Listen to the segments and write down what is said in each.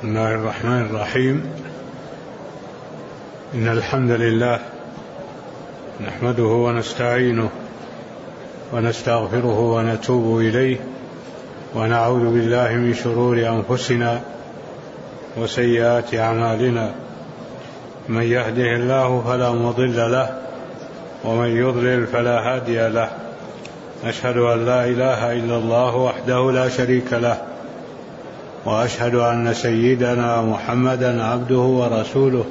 بسم الله الرحمن الرحيم. إن الحمد لله نحمده ونستعينه ونستغفره ونتوب إليه ونعوذ بالله من شرور أنفسنا وسيئات أعمالنا. من يهده الله فلا مضل له ومن يضلل فلا هادي له. أشهد أن لا إله إلا الله وحده لا شريك له، وأشهد أن سيدنا محمدا عبده ورسوله،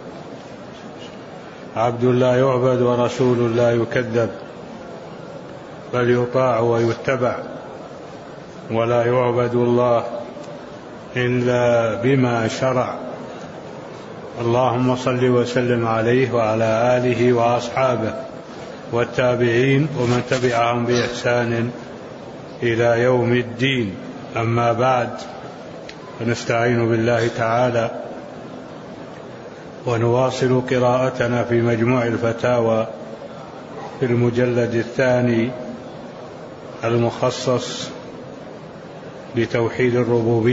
عبد لا يعبد ورسول لا يكذب، بل يطاع ويتبع، ولا يعبد الله إلا بما شرع. اللهم صل وسلم عليه وعلى آله وأصحابه والتابعين ومن تبعهم بإحسان إلى يوم الدين. أما بعد، فنستعين بالله تعالى ونواصل قراءتنا في مجموع الفتاوى في المجلد الثاني المخصص بتوحيد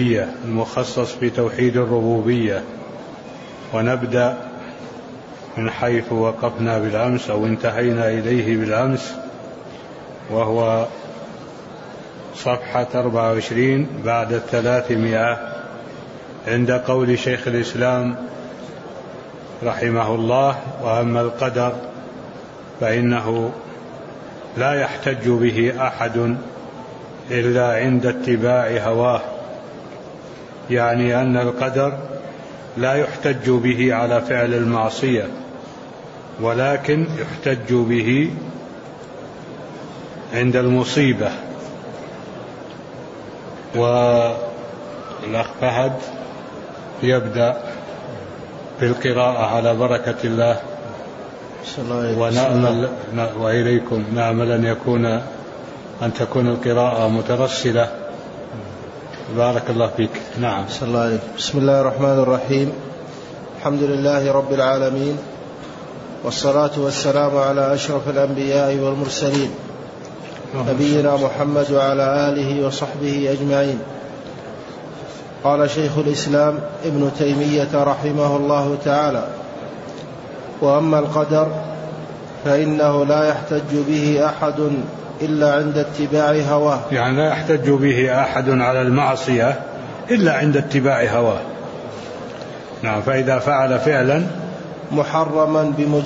الربوبية، ونبدأ من حيث وقفنا بالأمس أو انتهينا إليه بالأمس، وهو صفحة 24 بعد 300 عند قول شيخ الإسلام رحمه الله: وأما القدر فإنه لا يحتج به أحد إلا عند اتباع هواه. يعني أن القدر لا يحتج به على فعل المعصية، ولكن يحتج به عند المصيبة. والأخ فهد يبدأ بالقراءة على بركة الله، ونأمل وإليكم نأمل أن تكون القراءة مترسلة. بارك الله فيك. نعم. بسم الله الرحمن الرحيم. الحمد لله رب العالمين، والصلاة والسلام على أشرف الأنبياء والمرسلين، نبينا محمد وعلى آله وصحبه أجمعين. قال شيخ الإسلام ابن تيمية رحمه الله تعالى: وأما القدر فإنه لا يحتج به أحد إلا عند اتباع هواه. يعني لا يحتج به أحد على المعصية إلا عند اتباع هواه. نعم. فإذا فعل فعلا محرما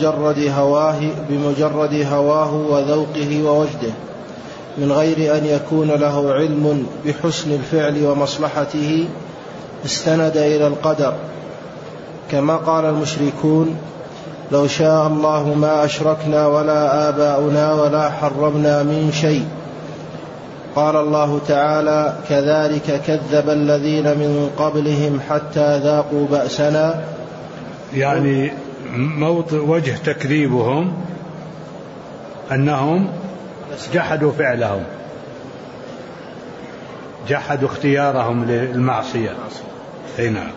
بمجرد هواه وذوقه ووجده من غير أن يكون له علم بحسن الفعل ومصلحته، استند إلى القدر، كما قال المشركون: لو شاء الله ما أشركنا ولا آباؤنا ولا حرمنا من شيء. قال الله تعالى: كذلك كذب الذين من قبلهم حتى ذاقوا بأسنا. يعني وجه تكذيبهم أنهم جحدوا فعلهم، جحدوا اختيارهم للمعصية. نعم.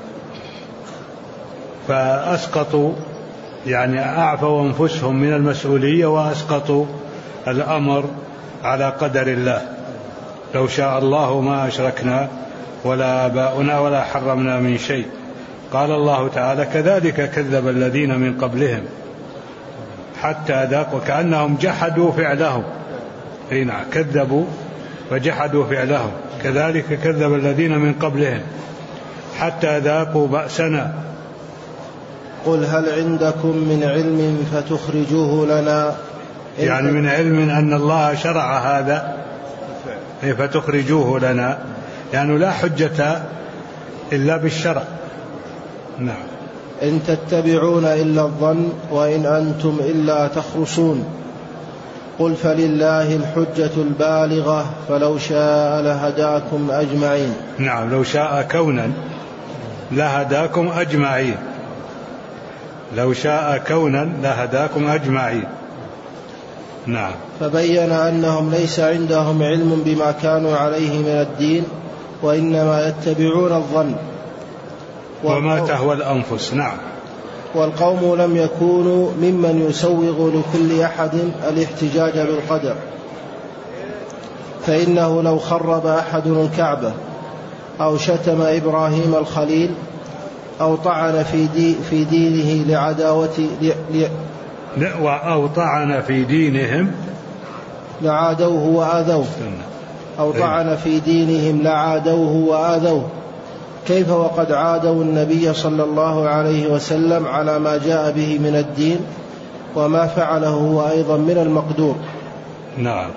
فأسقطوا، يعني أعفوا أنفسهم من المسؤولية وأسقطوا الأمر على قدر الله. لو شاء الله ما أشركنا ولا آباؤنا ولا حرمنا من شيء. قال الله تعالى: كذلك كذب الذين من قبلهم حتى ذاقوا، كأنهم جحدوا فعلهم. نعم. كذبوا وجحدوا فعلهم. كذلك كذب الذين من قبلهم حتى ذاقوا بأسنا. قل هل عندكم من علم فتخرجوه لنا. يعني من علم أن الله شرع هذا فتخرجوه لنا، يعني لا حجة إلا بالشرع. نعم. إن تتبعون إلا الظن وإن أنتم إلا تخرصون. قل فلله الحجة البالغة فلو شاء لهداكم أجمعين. نعم. لو شاء كونا لهداكم أجمعين. لو شاء كونا لهداكم أجمعين. نعم. فبين أنهم ليس عندهم علم بما كانوا عليه من الدين، وإنما يتبعون الظن وما تهوى الأنفس. نعم. والقوم لم يكونوا ممن يسوغ لكل أحد الاحتجاج بالقدر، فإنه لو خرب أحد الكعبة أو شتم إبراهيم الخليل أو طعن في دينه لعداوة أو طعن في دينهم لعادوه وآذوه أو طعن في دينهم لعادوه وآذوه، كيف وقد عادوا النبي صلى الله عليه وسلم على ما جاء به من الدين وما فعله هو أيضا من المقدور. نعم.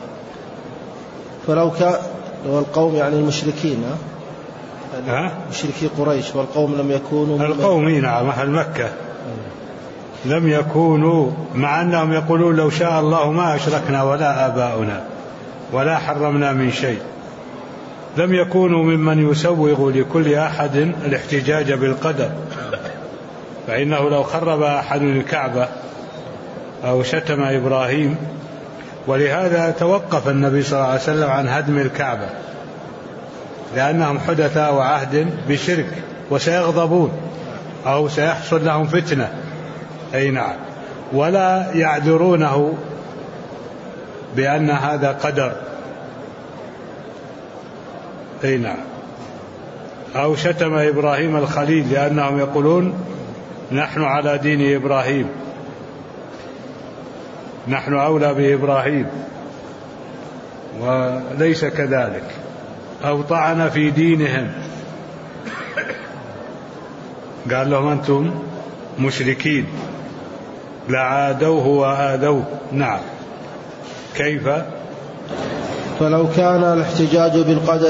فلو كان والقوم يعني المشركين مشركي قريش والقوم لم يكونوا القوم نعم أهل مكة لم يكونوا، مع أنهم يقولون لو شاء الله ما أشركنا ولا آباؤنا ولا حرمنا من شيء، لم يكونوا ممن يسوغ لكل أحد الاحتجاج بالقدر، فإنه لو خرب أحد الكعبة أو شتم إبراهيم، ولهذا توقف النبي صلى الله عليه وسلم عن هدم الكعبة لأنهم حدثاء وعهد بشرك وسيغضبون أو سيحصل لهم فتنة. أي نعم. ولا يعذرونه بأن هذا قدر. أي نعم. أو شتم إبراهيم الخليل لأنهم يقولون نحن على دين إبراهيم، نحن أولى بإبراهيم، وليس كذلك. أو طعن في دينهم، قال لهم أنتم مشركين لعادوه وآذوه. نعم. كيف؟ فلو كان الاحتجاج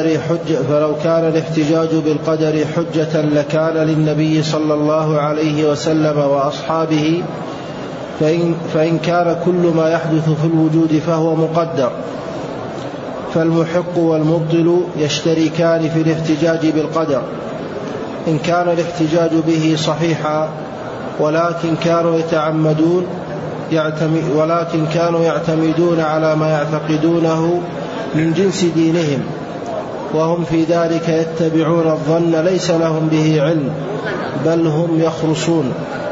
بالقدر حجة لكان للنبي صلى الله عليه وسلم وأصحابه، فإن كان كل ما يحدث في الوجود فهو مقدر، فالمحق والمبطل يشتركان في الاحتجاج بالقدر إن كان الاحتجاج به صحيحا، ولكن كانوا يعتمدون على ما يعتقدونه من جنس دينهم، وهم في ذلك يتبعون الظن ليس لهم به علم بل هم يخرصون.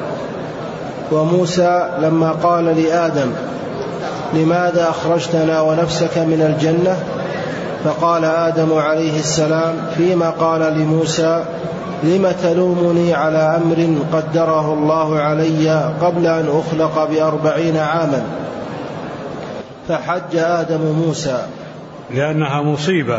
وموسى لما قال لآدم لماذا أخرجتنا ونفسك من الجنة، فقال آدم عليه السلام فيما قال لموسى لم تلومني على أمر قدره الله علي قبل أن أخلق ب40 عاما، فحج آدم موسى لأنها مصيبة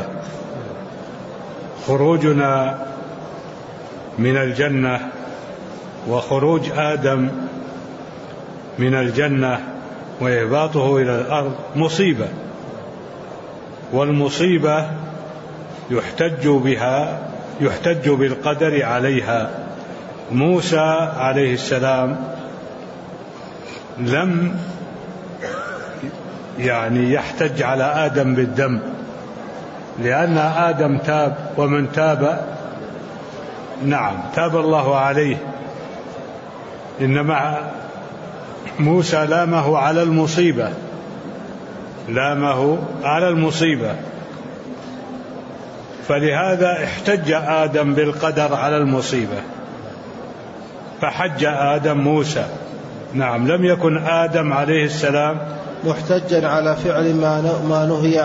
خروجنا من الجنة وخروج آدم من الجنة وإهباطه إلى الأرض مصيبة، والمصيبة يحتج بالقدر عليها. موسى عليه السلام لم يحتج على آدم بالذنب، لأن آدم تاب، ومن تاب تاب الله عليه، إنما موسى لامه على المصيبة، فلهذا احتج آدم بالقدر على المصيبة، فحج آدم موسى. نعم. لم يكن آدم عليه السلام محتجا على فعل ما نهي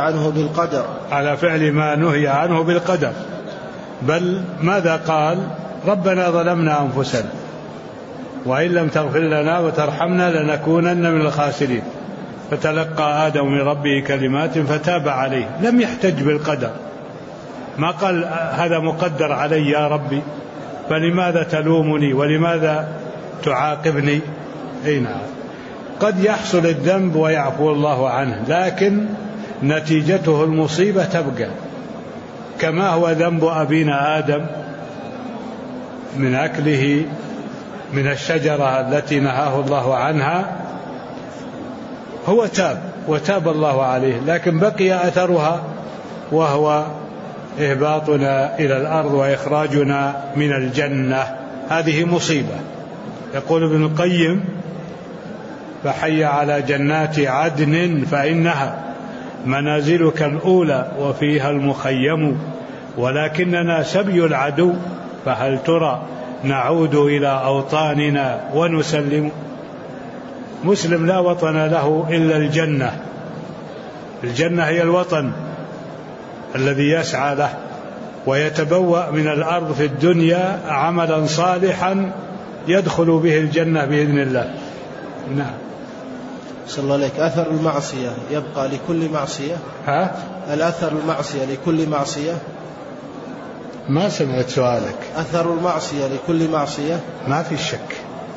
عنه بالقدر، بل ماذا قال؟ ربنا ظلمنا أنفسنا وإن لم تغفر لنا وترحمنا لنكونن من الخاسرين، فتلقى آدم من ربه كلمات فتاب عليه. لم يحتج بالقدر، ما قال هذا مقدر علي يا ربي فلماذا تلومني ولماذا تعاقبني. أي نعم. قد يحصل الذنب ويعفو الله عنه، لكن نتيجته المصيبة تبقى، كما هو ذنب أبينا آدم من أكله من الشجرة التي نهاه الله عنها، هو وتاب الله عليه، لكن بقي أثرها وهو إهباطنا إلى الأرض وإخراجنا من الجنة. هذه مصيبة. يقول ابن القيم فحي على جنات عدن فإنها منازلك الأولى وفيها المخيم، ولكننا سبي العدو فهل ترى نعود إلى أوطاننا ونسلم. مسلم لا وطن له إلا الجنة هي الوطن الذي يسعى له، ويتبوأ من الأرض في الدنيا عملا صالحا يدخل به الجنة بإذن الله. نعم. صلى الله عليك. أثر المعصية يبقى لكل معصية؟ الأثر المعصية لكل معصية؟ ما سمعت سؤالك. أثر المعصية لكل معصية؟ ما في شك،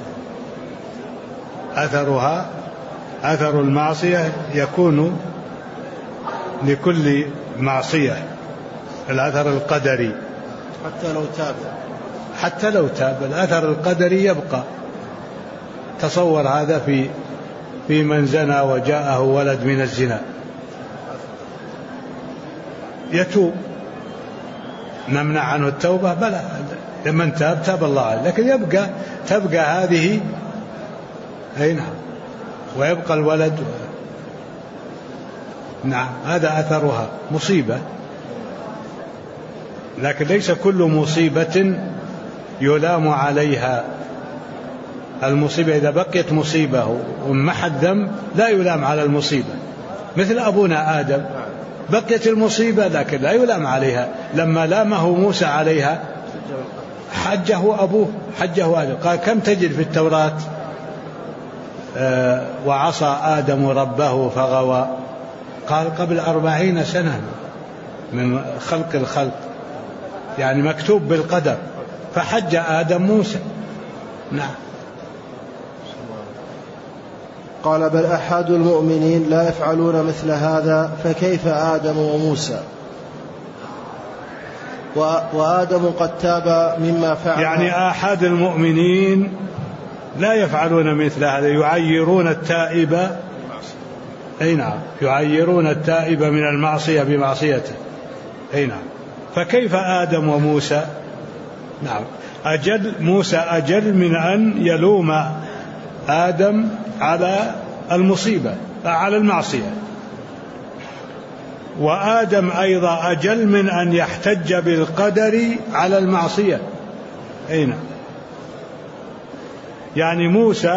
أثر المعصية يكون لكل معصية، الأثر القدري حتى لو تاب الأثر القدري يبقى. تصور هذا في من زنى وجاءه ولد من الزنا يتوب، نمنع عنه التوبة؟ بلى، لمن تاب الله عليه، لكن تبقى هذه، أي نعم، ويبقى الولد. نعم، هذا أثرها مصيبة، لكن ليس كل مصيبة يلام عليها. المصيبة إذا بقيت مصيبة ومحى الذنب لا يلام على المصيبة، مثل أبونا آدم، بقيت المصيبة لكن لا يلام عليها. لما لامه موسى عليها حجه أبوه، حجه آدم، قال كم تجد في التوراة وعصى آدم ربه فغوى؟ قال قبل 40 سنة من خلق الخلق، يعني مكتوب بالقدر، فحج آدم موسى. نعم. قال بل أحد المؤمنين لا يفعلون مثل هذا، فكيف آدم وموسى؟ وآدم قد تاب مما فعل. يعني أحد المؤمنين لا يفعلون مثل هذا، يعيرون التائب، أي نعم، يعيرون التائب من المعصية بمعصيته، أي نعم. فكيف آدم وموسى؟ نعم، موسى أجل من أن يلوم آدم على المصيبة، على المعصية، وآدم أيضا أجل من أن يحتج بالقدر على المعصية. أين يعني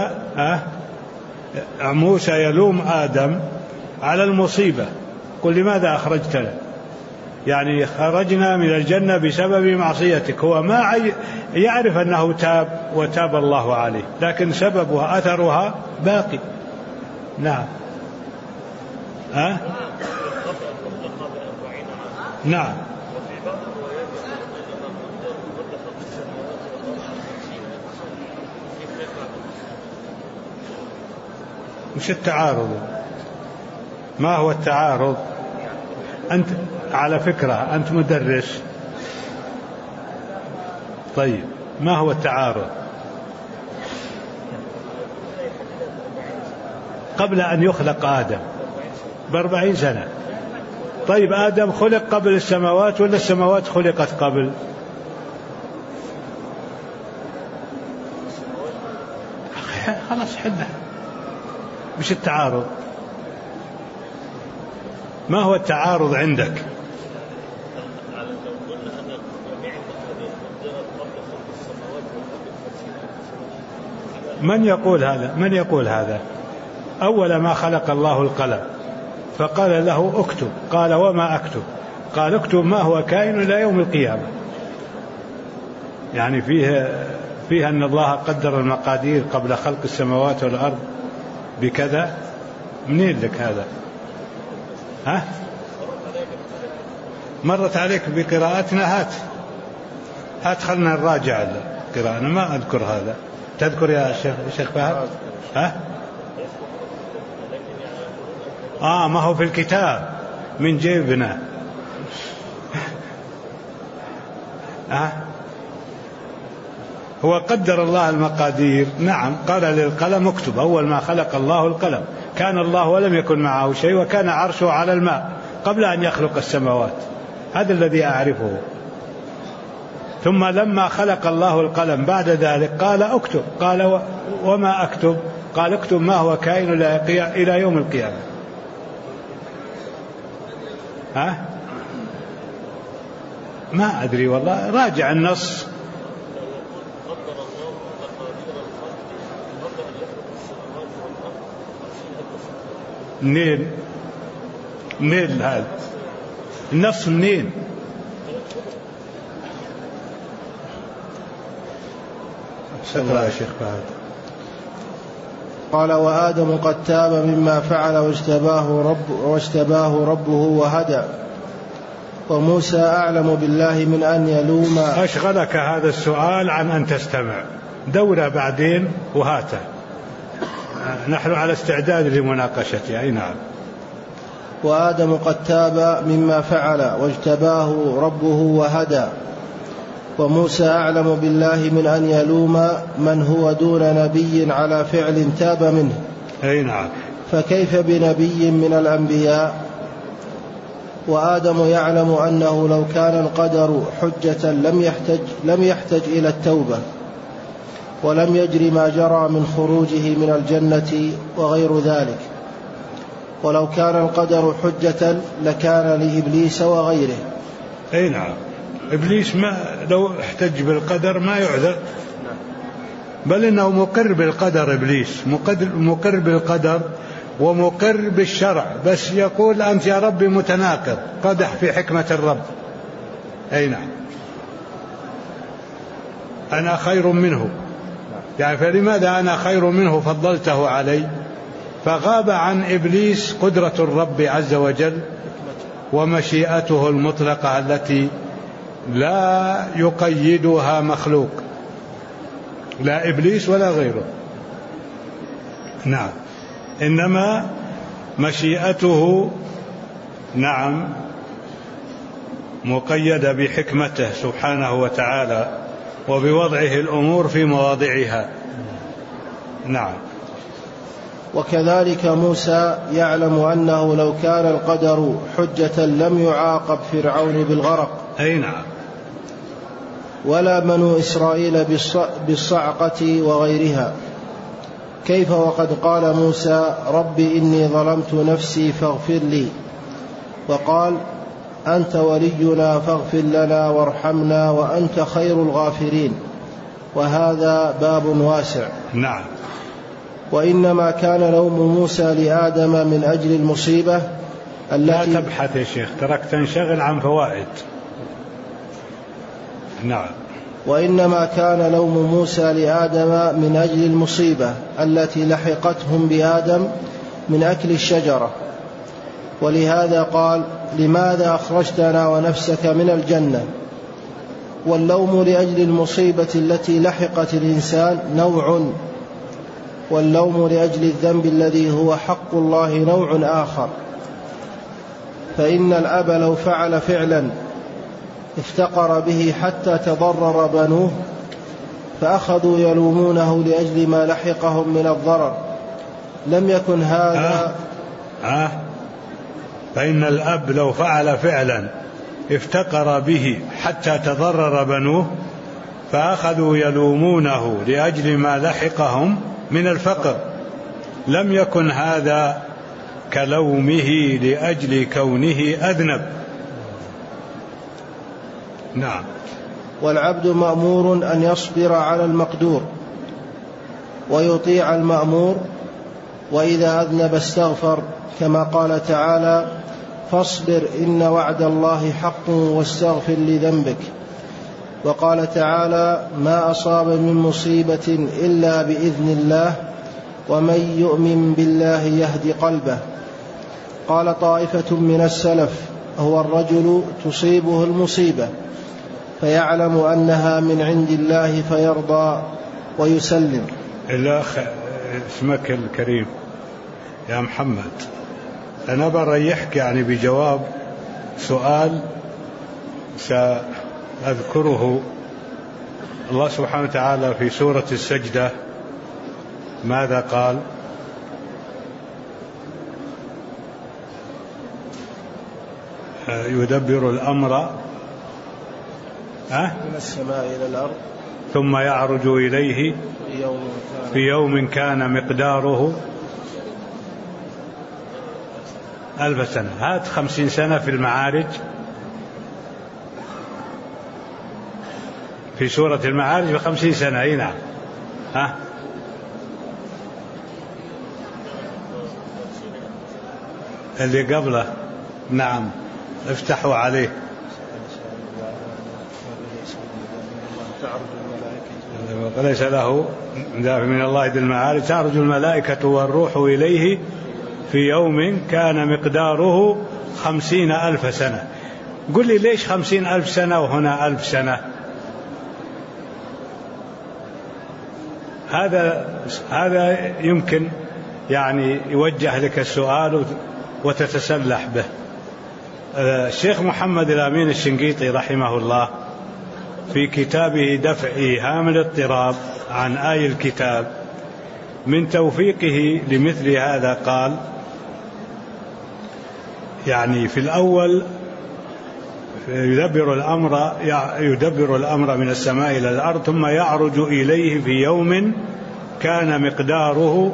موسى يلوم آدم على المصيبة، قل لماذا أخرجتنا؟ يعني خرجنا من الجنة بسبب معصيتك. هو ما يعرف أنه تاب وتاب الله عليه، لكن سببها أثرها باقي. نعم. نعم. مش التعارض؟ ما هو التعارض؟ أنت على فكرة أنت مدرس، طيب ما هو التعارض؟ قبل أن يخلق آدم ب40 سنة. طيب آدم خلق قبل السماوات ولا السماوات خلقت قبل؟ خلاص حلها. مش التعارض؟ ما هو التعارض عندك؟ من يقول هذا؟ أول ما خلق الله القلم فقال له اكتب، قال وما أكتب؟ قال اكتب ما هو كائن إلى يوم القيامة. يعني فيها أن الله قدر المقادير قبل خلق السماوات والأرض بكذا. منين لك هذا؟ مرت عليك بقراءتنا؟ هات خلنا نراجع القراءة. أنا ما أذكر هذا. تذكر يا شيخ فهد؟ ما هو في الكتاب من جيبنا. هو قدر الله المقادير. نعم، قال للقلم اكتب. أول ما خلق الله القلم كان الله ولم يكن معه شيء، وكان عرشه على الماء قبل أن يخلق السماوات. هذا الذي أعرفه. ثم لما خلق الله القلم بعد ذلك قال اكتب، قال وما أكتب؟ قال اكتب ما هو كائن إلى يوم القيامة. ما أدري والله، راجع النص. منين هذا النص؟ منين؟ سمع يا شيخ بعد. قال وآدم قد تاب مما فعل واجتباه ربه وهدى، وموسى أعلم بالله من أن يلوم. أشغلك هذا السؤال عن أن تستمع، دوره بعدين وهاته، نحن على استعداد لمناقشته. أي نعم. وآدم قد تاب مما فعل واجتباه ربه وهدى، وموسى أعلم بالله من أن يلوم من هو دون نبي على فعل تاب منه. أي نعم. فكيف بنبي من الأنبياء؟ وآدم يعلم أنه لو كان القدر حجة لم يحتج إلى التوبة، ولم يجري ما جرى من خروجه من الجنة وغير ذلك. ولو كان القدر حجة لكان لإبليس وغيره. أي نعم. إبليس ما لو احتج بالقدر ما يعذر، بل إنه مقر بالقدر. إبليس مقر بالقدر ومقر بالشرع، بس يقول أنت يا ربي متناقض، قدح في حكمة الرب. أي نعم. أنا خير منه، يعني فلماذا أنا خير منه فضلته علي؟ فغاب عن إبليس قدرة الرب عز وجل ومشيئته المطلقة التي لا يقيدها مخلوق، لا إبليس ولا غيره. نعم. إنما مشيئته نعم مقيدة بحكمته سبحانه وتعالى وبوضعه الأمور في مواضعها. نعم. وكذلك موسى يعلم أنه لو كان القدر حجة لم يعاقب فرعون بالغرق. أي نعم. ولا بنو إسرائيل بالصعقة وغيرها. كيف وقد قال موسى رب إني ظلمت نفسي فاغفر لي، وقال أنت ولينا فاغفر لنا وارحمنا وأنت خير الغافرين، وهذا باب واسع. نعم. وإنما كان لوم موسى لآدم من أجل المصيبة التي لا تبحث يا شيخ، ترك تنشغل عن فوائد. نعم. وإنما كان لوم موسى لآدم من أجل المصيبة التي لحقتهم بآدم من أكل الشجرة، ولهذا قال لماذا أخرجتنا ونفسك من الجنة. واللوم لأجل المصيبة التي لحقت الإنسان نوع، واللوم لأجل الذنب الذي هو حق الله نوع آخر. فإن الأب لو فعل فعلا افتقر به حتى تضرر بنوه فأخذوا يلومونه لأجل ما لحقهم من الضرر، لم يكن هذا فإن الأب لو فعل فعلا افتقر به حتى تضرر بنوه فأخذوا يلومونه لأجل ما لحقهم من الفقر، لم يكن هذا كلومه لأجل كونه أذنب. نعم. والعبد مأمور أن يصبر على المقدور ويطيع المأمور، وإذا أذنب استغفر، كما قال تعالى فاصبر إن وعد الله حق واستغفر لذنبك. وقال تعالى ما أصاب من مصيبة إلا بإذن الله ومن يؤمن بالله يهدي قلبه. قال طائفة من السلف هو الرجل تصيبه المصيبة فيعلم أنها من عند الله فيرضى ويسلم. الأخ اسمك الكريم يا محمد، أنا بريحك يعني بجواب سؤال سأذكره. الله سبحانه وتعالى في سورة السجدة ماذا قال؟ يدبر الأمر من السماء إلى الأرض ثم يعرج إليه في يوم كان مقداره 1000 سنة. هات 50 سنة في المعارج، في سورة المعارج 50 سنة. أي نعم. اللي قبله نعم افتحوا عليه. وليس له دافع من الله ذي المعارج. تعرج الملائكة والروح إليه في يوم كان مقداره 50,000 سنة. قل لي ليش 50,000 سنة وهنا 1000 سنة؟ هذا يمكن يعني يوجه لك السؤال وتتسلح به. الشيخ محمد الأمين الشنقيطي رحمه الله في كتابه دفع إيهام الاضطراب عن آي الكتاب من توفيقه لمثل هذا قال يعني في الأول يدبر الأمر من السماء إلى الأرض ثم يعرج إليه في يوم كان مقداره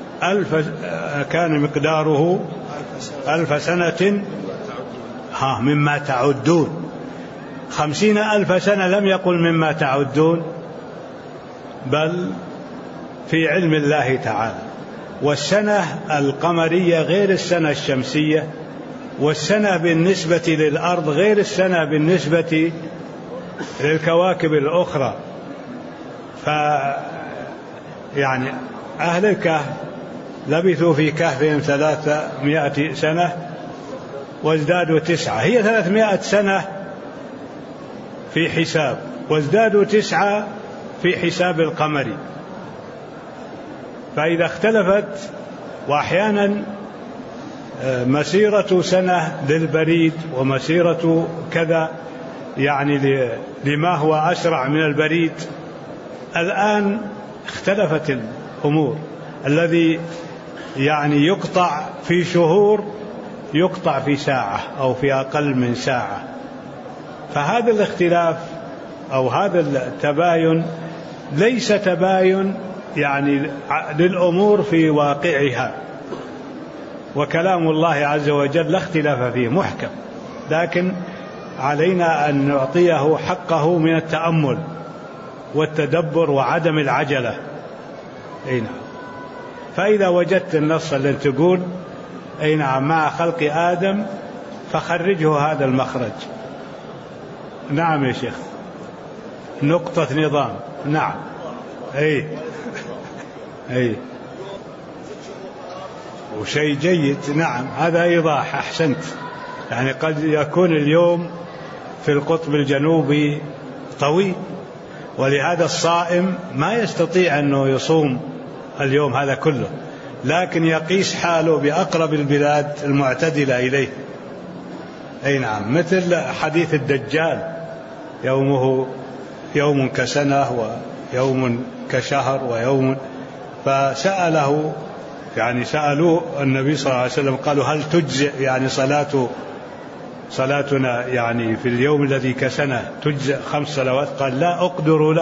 1000 سنة مما تعدون. 50,000 سنة لم يقل مما تعدون، بل في علم الله تعالى. والسنة القمرية غير السنة الشمسية، والسنة بالنسبة للأرض غير السنة بالنسبة للكواكب الأخرى. يعني أهل الكهف لبثوا في كهفهم 300 سنة وازدادوا 9، هي 300 سنة في حساب وازدادوا 9 في حساب القمري. فإذا اختلفت، وأحيانا مسيرة سنة للبريد ومسيرة كذا يعني لما هو أسرع من البريد. الآن اختلفت الأمور، الذي يعني يقطع في شهور يقطع في ساعة أو في أقل من ساعة. فهذا الاختلاف أو هذا التباين ليس تباين يعني للأمور في واقعها، وكلام الله عز وجل لا اختلاف فيه محكم، لكن علينا أن نعطيه حقه من التأمل والتدبر وعدم العجلة. فإذا وجدت النص اللي تقول مع خلق آدم فخرجه هذا المخرج. نعم يا شيخ، نقطة نظام. نعم وشيء جيد. نعم هذا إيضاح، أحسنت. يعني قد يكون اليوم في القطب الجنوبي طويل، ولهذا الصائم ما يستطيع أنه يصوم اليوم هذا كله، لكن يقيس حاله بأقرب البلاد المعتدلة إليه. نعم، مثل حديث الدجال، يومه يوم كسنة ويوم كشهر ويوم. فسأله يعني سألوه النبي صلى الله عليه وسلم قالوا هل تجزئ يعني صلاتنا يعني في اليوم الذي كسنة تجزئ 5 صلوات؟ قال لا، أقدروا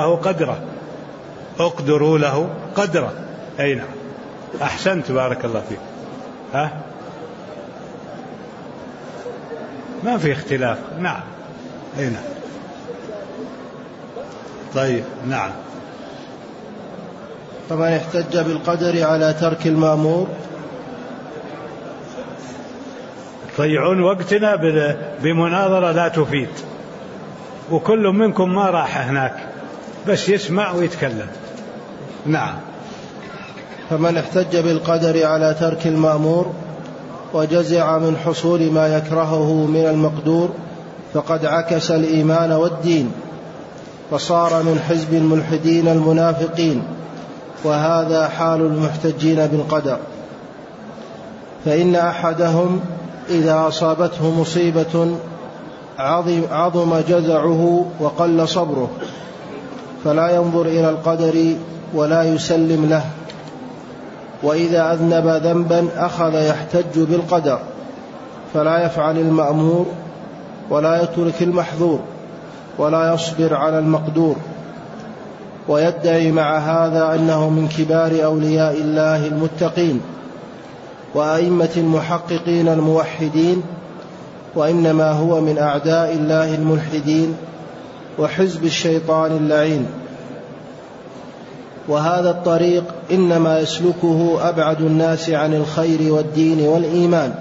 له قدره. نعم أحسنت، بارك الله فيك. ما في اختلاف. نعم نعم. طيب نعم. فمن احتج بالقدر على ترك المأمور. ضيعون وقتنا بمناظرة لا تفيد، وكل منكم ما راح هناك بس يسمع ويتكلم. نعم. فمن احتج بالقدر على ترك المأمور وجزع من حصول ما يكرهه من المقدور فقد عكس الإيمان والدين، فصار من حزب الملحدين المنافقين، وهذا حال المحتجين بالقدر. فإن أحدهم إذا أصابته مصيبة عظم جزعه وقل صبره، فلا ينظر إلى القدر ولا يسلم له. وإذا أذنب ذنبا أخذ يحتج بالقدر، فلا يفعل المأمور ولا يترك المحظور ولا يصبر على المقدور، ويدعي مع هذا أنه من كبار أولياء الله المتقين وأئمة المحققين الموحدين، وإنما هو من أعداء الله الملحدين وحزب الشيطان اللعين. وهذا الطريق إنما يسلكه أبعد الناس عن الخير والدين والإيمان.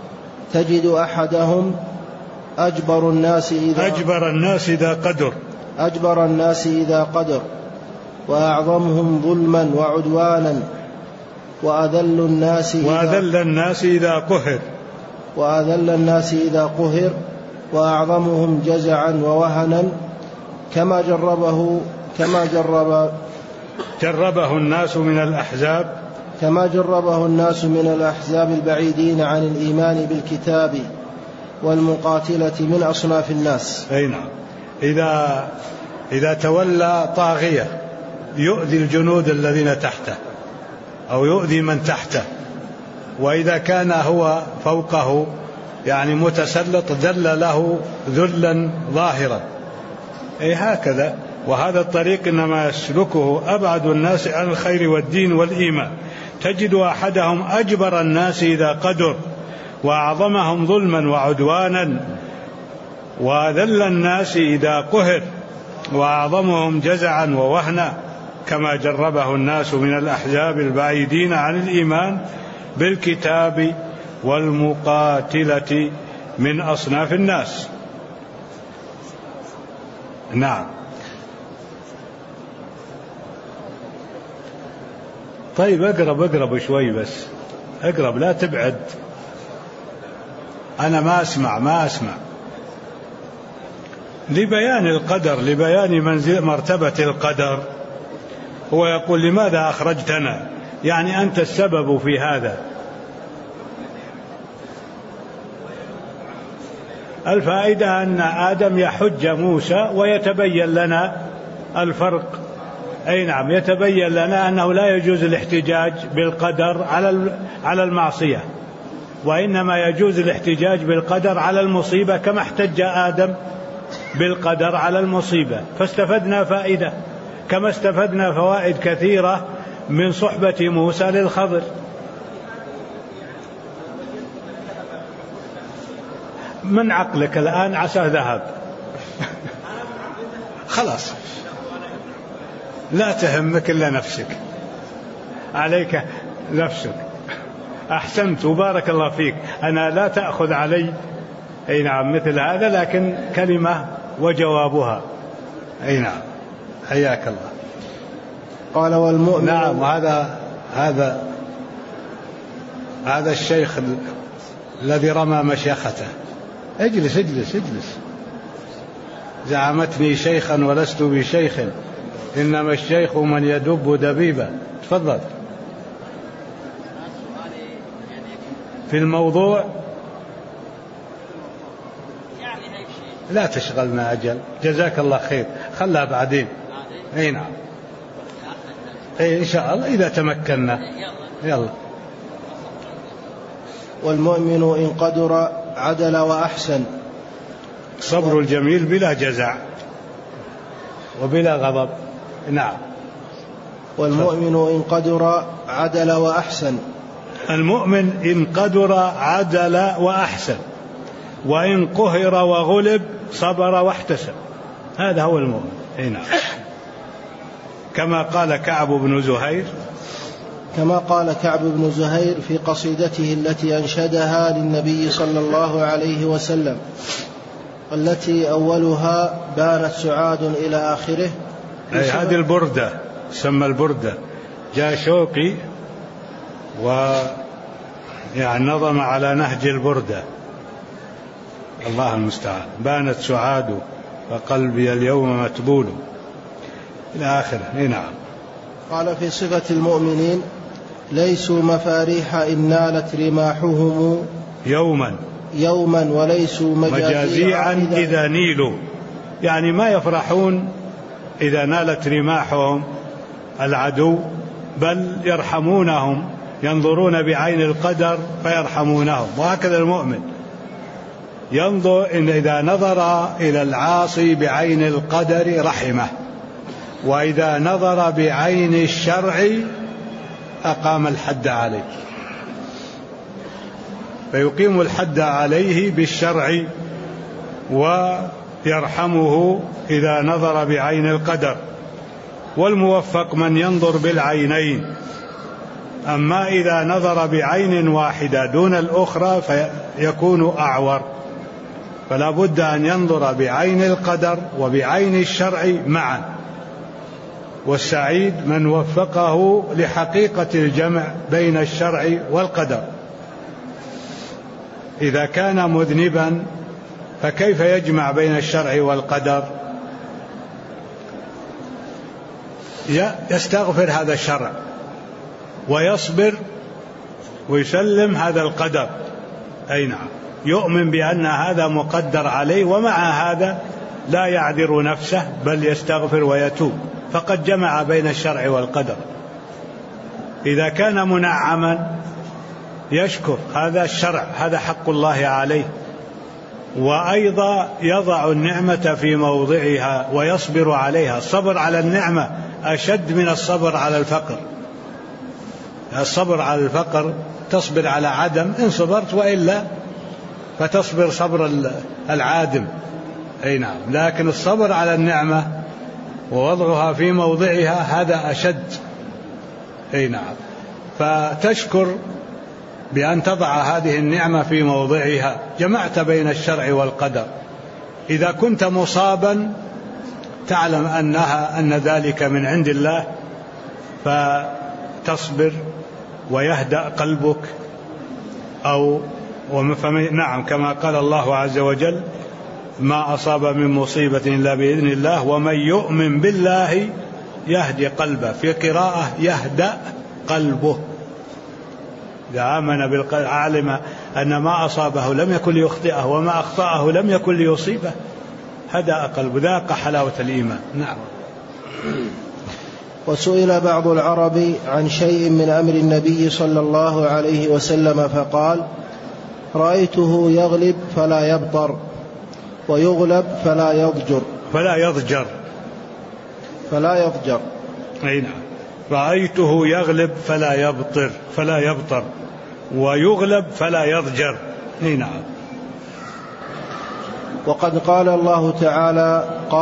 تجد أحدهم أجبر الناس إذا أجبر الناس إذا قدر، وأعظمهم ظلما وعدوانا، وأذل الناس إذا قهر، وأعظمهم جزعا ووهنا، كما جربه الناس من الأحزاب البعيدين عن الإيمان بالكتاب والمقاتلة من أصناف الناس. أي نعم. إذا تولى طاغية يؤذي الجنود الذين تحته أو يؤذي من تحته، وإذا كان هو فوقه يعني متسلط ذل له ذلا ظاهرا. هكذا، وهذا الطريق إنما يسلكه أبعد الناس عن الخير والدين والإيمان. تجد أحدهم أجبر الناس إذا قدر، وأعظمهم ظلما وعدوانا، وذل الناس إذا قهر، وأعظمهم جزعا ووهنا، كما جربه الناس من الأحزاب البعيدين عن الإيمان بالكتاب والمقاتلة من أصناف الناس. نعم. طيب اقرب شوي بس، اقرب لا تبعد، أنا ما أسمع. لبيان القدر، لبيان مرتبة القدر، هو يقول لماذا أخرجتنا، يعني أنت السبب في هذا. الفائدة أن آدم يحج موسى ويتبين لنا الفرق. أي نعم، يتبين لنا أنه لا يجوز الاحتجاج بالقدر على المعصية، وإنما يجوز الاحتجاج بالقدر على المصيبة، كما احتج آدم بالقدر على المصيبة. فاستفدنا فائدة، كما استفدنا فوائد كثيرة من صحبة موسى للخضر. من عقلك الآن عسى ذهب. خلاص، لا تهمك إلا نفسك، عليك نفسك. أحسنت وبارك الله فيك. أنا لا تأخذ علي أي نعم مثل هذا، لكن كلمة وجوابها. أي نعم، حياك الله. قال والمؤمن. نعم. هذا الشيخ الذي رمى مشيخته. اجلس. زعمتني شيخا ولست بشيخ، إنما الشيخ من يدب دبيبا. تفضل في الموضوع. لا تشغلنا أجل، جزاك الله خير، خلها بعدين. أي نعم، إن شاء الله إذا تمكنا. يلا. والمؤمن إن قدر عدل وأحسن. صبر الجميل بلا جزع وبلا غضب. نعم. والمؤمن إن قدر عدل وأحسن. المؤمن إن قدر عدل وأحسن، وإن قهر وغلب صبر واحتسب. هذا هو المؤمن. نعم. كما قال كعب بن زهير في قصيدته التي أنشدها للنبي صلى الله عليه وسلم، التي أولها بانت سعاد إلى آخره. هذه البردة سمى البردة، جاء شوقي ونظم على نهج البردة. الله المستعان. بانت سعاد فقلبي اليوم متبول إلى آخره. نعم. قال في صفة المؤمنين: ليسوا مفاريح إن نالت رماحهم يوما وليسوا مجازيعا إذا نيلوا، يعني ما يفرحون إذا نالت رماحهم العدو، بل يرحمونهم، ينظرون بعين القدر فيرحمونهم. وهكذا المؤمن ينظر، إن إذا نظر إلى العاصي بعين القدر رحمه، وإذا نظر بعين الشرع أقام الحد عليه، فيقيم الحد عليه بالشرع ويرحمه إذا نظر بعين القدر. والموفق من ينظر بالعينين، أما إذا نظر بعين واحدة دون الأخرى فيكون أعور. فلا بد أن ينظر بعين القدر وبعين الشرع معا، والسعيد من وفقه لحقيقة الجمع بين الشرع والقدر. إذا كان مذنبا فكيف يجمع بين الشرع والقدر؟ يستغفر هذا الشرع ويصبر ويسلم هذا القدر، أي نعم، يؤمن بأن هذا مقدر عليه، ومع هذا لا يعذر نفسه بل يستغفر ويتوب، فقد جمع بين الشرع والقدر. إذا كان منعما يشكر هذا الشرع، هذا حق الله عليه، وأيضا يضع النعمة في موضعها ويصبر عليها. الصبر على النعمة أشد من الصبر على الفقر. الصبر على الفقر تصبر على عدم إن صبرت، وإلا فتصبر صبر العادم، أي نعم، لكن الصبر على النعمة ووضعها في موضعها هذا أشد، أي نعم. فتشكر بأن تضع هذه النعمة في موضعها، جمعت بين الشرع والقدر. إذا كنت مصابا تعلم أن ذلك من عند الله، فتصبر ويهدأ قلبك، نعم، كما قال الله عز وجل: ما أصاب من مصيبة إلا بإذن الله ومن يؤمن بالله يهدي قلبه. في قراءة يهدأ قلبه. إذا آمن بالقلب علم أن ما أصابه لم يكن ليخطئه وما أخطأه لم يكن ليصيبه، هدأ قلبه، ذاق حلاوة الإيمان. نعم. وسئل بعض العرب عن شيء من أمر النبي صلى الله عليه وسلم فقال: رأيته يغلب فلا يبطر، ويغلب فلا يضجر. فلا يضجر. أي نعم. رأيته يغلب فلا يبطر ويغلب فلا يضجر. أي نعم. وقد قال الله تعالى: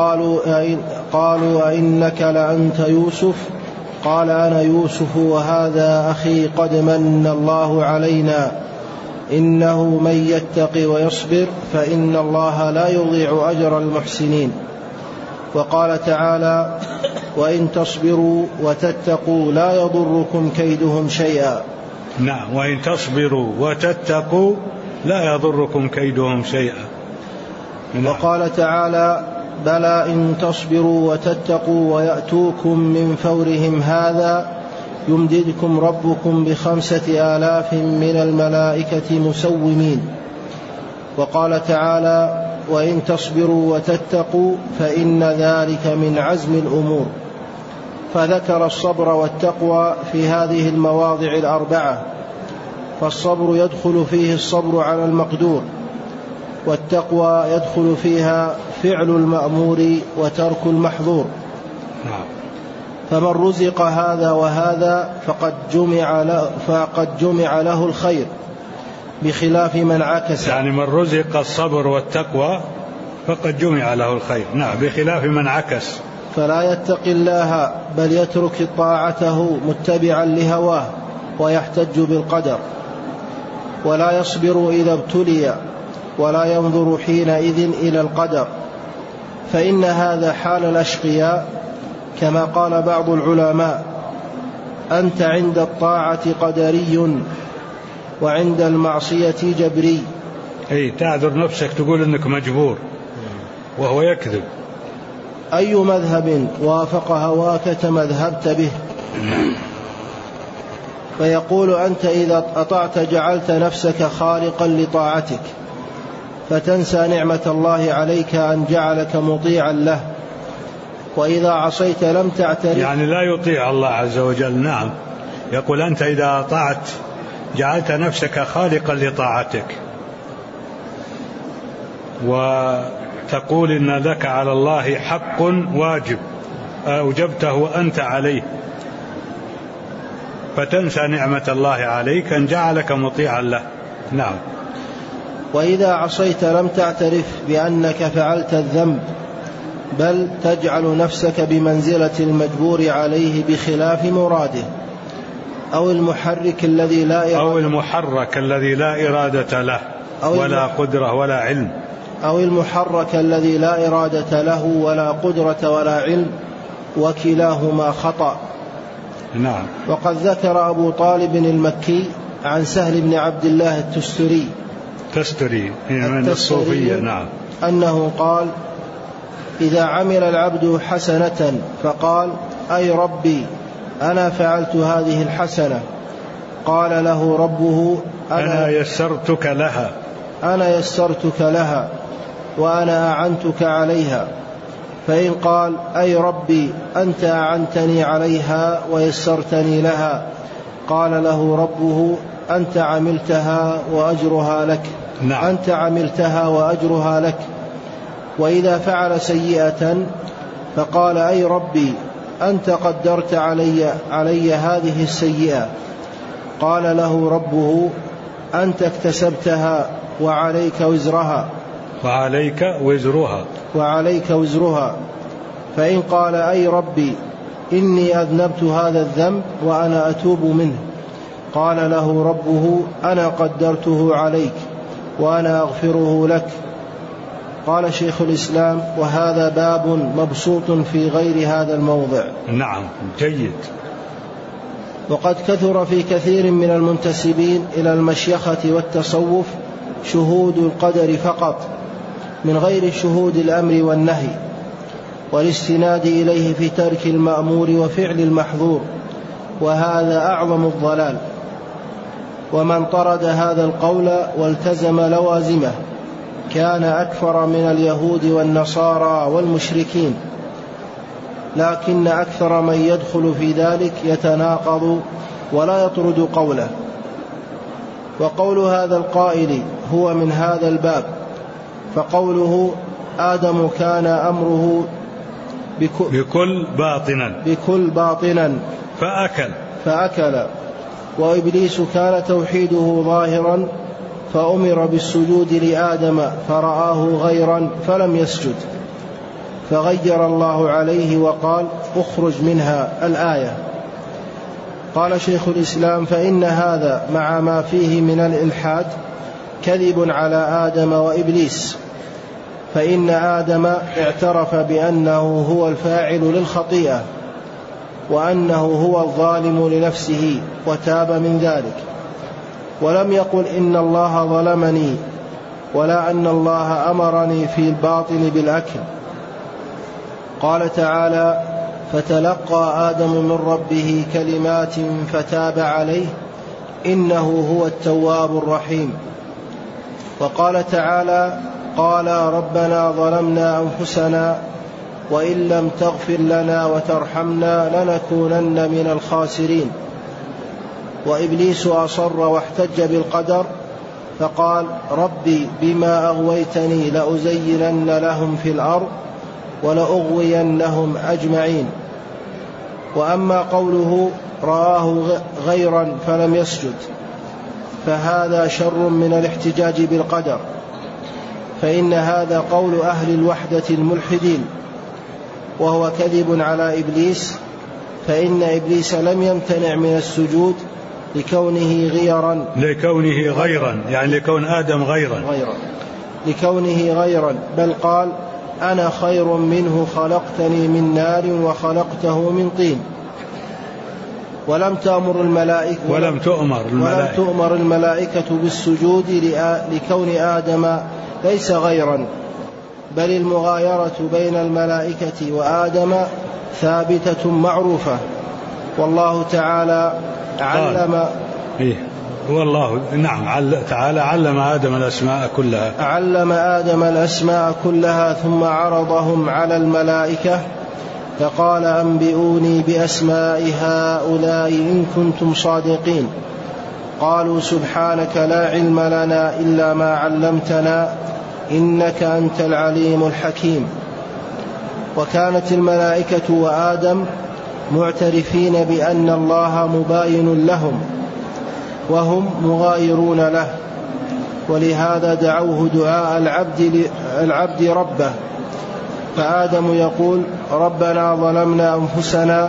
قالوا أئنك لأنت يوسف؟ قال: أنا يوسف وهذا أخي قد من الله علينا، إنه من يتق ويصبر فإن الله لا يضيع أجر المحسنين. وقال تعالى: وإن تصبروا وتتقوا لا يضركم كيدهم شيئا. نعم، وإن تصبروا وتتقوا لا يضركم كيدهم شيئا. نعم. وقال تعالى: بلى إن تصبروا وتتقوا ويأتوكم من فورهم هذا يمددكم ربكم ب5,000 من الملائكة مسومين. وقال تعالى: وإن تصبروا وتتقوا فإن ذلك من عزم الأمور. فذكر الصبر والتقوى في هذه المواضع 4. فالصبر يدخل فيه الصبر على المقدور، والتقوى يدخل فيها فعل المأمور وترك المحظور. فمن رزق هذا وهذا فقد جمع له الخير، بخلاف من عكس. يعني من رزق الصبر والتقوى فقد جمع له الخير. نعم، بخلاف من عكس فلا يتقي الله بل يترك طاعته متبعا لهواه ويحتج بالقدر، ولا يصبر إذا ابتلي، ولا ينظر حينئذ إلى القدر، فإن هذا حال الأشقياء. كما قال بعض العلماء: أنت عند الطاعة قدري وعند المعصية جبري. أي تعذر نفسك، تقول إنك مجبور وهو يكذب. أي مذهب وافق هواك تمذهبت به. فيقول: أنت إذا أطعت جعلت نفسك خالقا لطاعتك، فتنسى نعمة الله عليك أن جعلك مطيعا له، وإذا عصيت لم تعترف. يعني لا يطيع الله عز وجل. نعم، يقول: أنت إذا أطعت جعلت نفسك خالقا لطاعتك، وتقول إن لك على الله حق واجب أوجبته أنت عليه، فتنسى نعمة الله عليك أن جعلك مطيعا له. نعم. وإذا عصيت لم تعترف بأنك فعلت الذنب، بل تجعل نفسك بمنزلة المجبور عليه بخلاف مراده، أو المحرك الذي لا إرادة له ولا قدرة ولا علم، أو المحرك الذي لا إرادة له ولا قدرة ولا علم، وكلاهما خطأ. نعم. وقد ذكر أبو طالب المكي عن سهل بن عبد الله التستري من الصوفية، نعم، أنه قال: إذا عمل العبد حسنة فقال: أي ربي أنا فعلت هذه الحسنة، قال له ربه: أنا يسرتك لها وأنا أعنتك عليها. فإن قال: أي ربي أنت أعنتني عليها ويسرتني لها، قال له ربه: أنت عملتها وأجرها لك. نعم. أنت عملتها وأجرها لك. وإذا فعل سيئة فقال: أي ربي أنت قدرت علي هذه السيئة، قال له ربه: أنت اكتسبتها وعليك وزرها. فإن قال: أي ربي إني أذنبت هذا الذنب وأنا أتوب منه، قال له ربه: أنا قدرته عليك وأنا أغفره لك. قال شيخ الإسلام: وهذا باب مبسوط في غير هذا الموضع. نعم، جيد. وقد كثر في كثير من المنتسبين إلى المشيخة والتصوف شهود القدر فقط من غير شهود الأمر والنهي، والاستناد إليه في ترك المأمور وفعل المحظور، وهذا أعظم الضلال. ومن طرد هذا القول والتزم لوازمه كان أكثر من اليهود والنصارى والمشركين، لكن أكثر من يدخل في ذلك يتناقض ولا يطرد قوله. وقول هذا القائل هو من هذا الباب، فقوله: آدم كان أمره بكل باطنا فأكل، وإبليس كان توحيده ظاهرا فأمر بالسجود لآدم فرآه غيرا فلم يسجد، فغير الله عليه وقال: اخرج منها، الآية. قال شيخ الإسلام: فإن هذا مع ما فيه من الإلحاد كذب على آدم وإبليس، فإن آدم اعترف بأنه هو الفاعل للخطيئة وأنه هو الظالم لنفسه وتاب من ذلك، ولم يقل إن الله ظلمني ولا أن الله أمرني في الباطن بالأكل. قال تعالى: فتلقى آدم من ربه كلمات فتاب عليه إنه هو التواب الرحيم. وقال تعالى: قال ربنا ظلمنا أنفسنا وإن لم تغفر لنا وترحمنا لنكونن من الخاسرين. وإبليس أصر واحتج بالقدر فقال: ربي بما أغويتني لأزينن لهم في الأرض ولأغوينهم أجمعين. وأما قوله رآه غيرا فلم يسجد فهذا شر من الاحتجاج بالقدر، فإن هذا قول أهل الوحدة الملحدين، وهو كذب على إبليس، فإن إبليس لم يمتنع من السجود لكونه غيرا يعني لكون آدم غيرا لكونه غيرا، بل قال: أنا خير منه خلقتني من نار وخلقته من طين. ولم تؤمر الملائكة بالسجود لكون آدم ليس غيرا، بل المغايرة بين الملائكة وآدم ثابتة معروفة. والله تعالى تعالى علم آدم الأسماء كلها ثم عرضهم على الملائكة فقال: أنبئوني بأسماء هؤلاء إن كنتم صادقين. قالوا: سبحانك لا علم لنا إلا ما علمتنا إنك أنت العليم الحكيم. وكانت الملائكة وآدم معترفين بأن الله مباين لهم وهم مغايرون له، ولهذا دعوه دعاء العبد ربه. فآدم يقول: ربنا ظلمنا أنفسنا،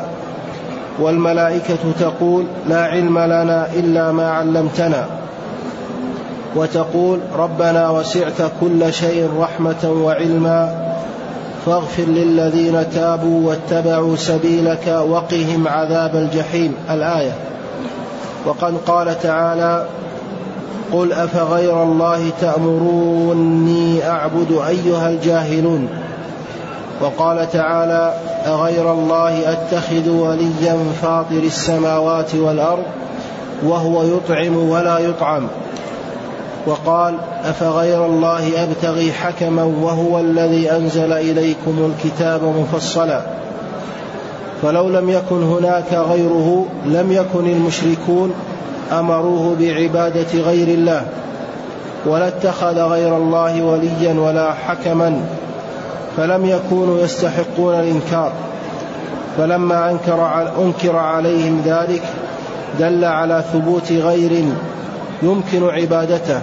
والملائكة تقول: لا علم لنا إلا ما علمتنا. وتقول ربنا وسعت كل شيء رحمة وعلما فاغفر للذين تابوا واتبعوا سبيلك وقهم عذاب الجحيم. الآية. وقد قال تعالى قل أفغير الله تأمروني أعبد أيها الجاهلون. وقال تعالى أغير الله أتخذ وليا فاطر السماوات والأرض وهو يطعم ولا يطعم. وقال أفغير الله أبتغي حكما وهو الذي أنزل إليكم الكتاب مفصلا. فلو لم يكن هناك غيره لم يكن المشركون أمروه بعبادة غير الله ولا اتخذ غير الله وليا ولا حكما، فلم يكونوا يستحقون الإنكار. فلما أنكر عليهم ذلك دل على ثبوت غير يمكن عبادته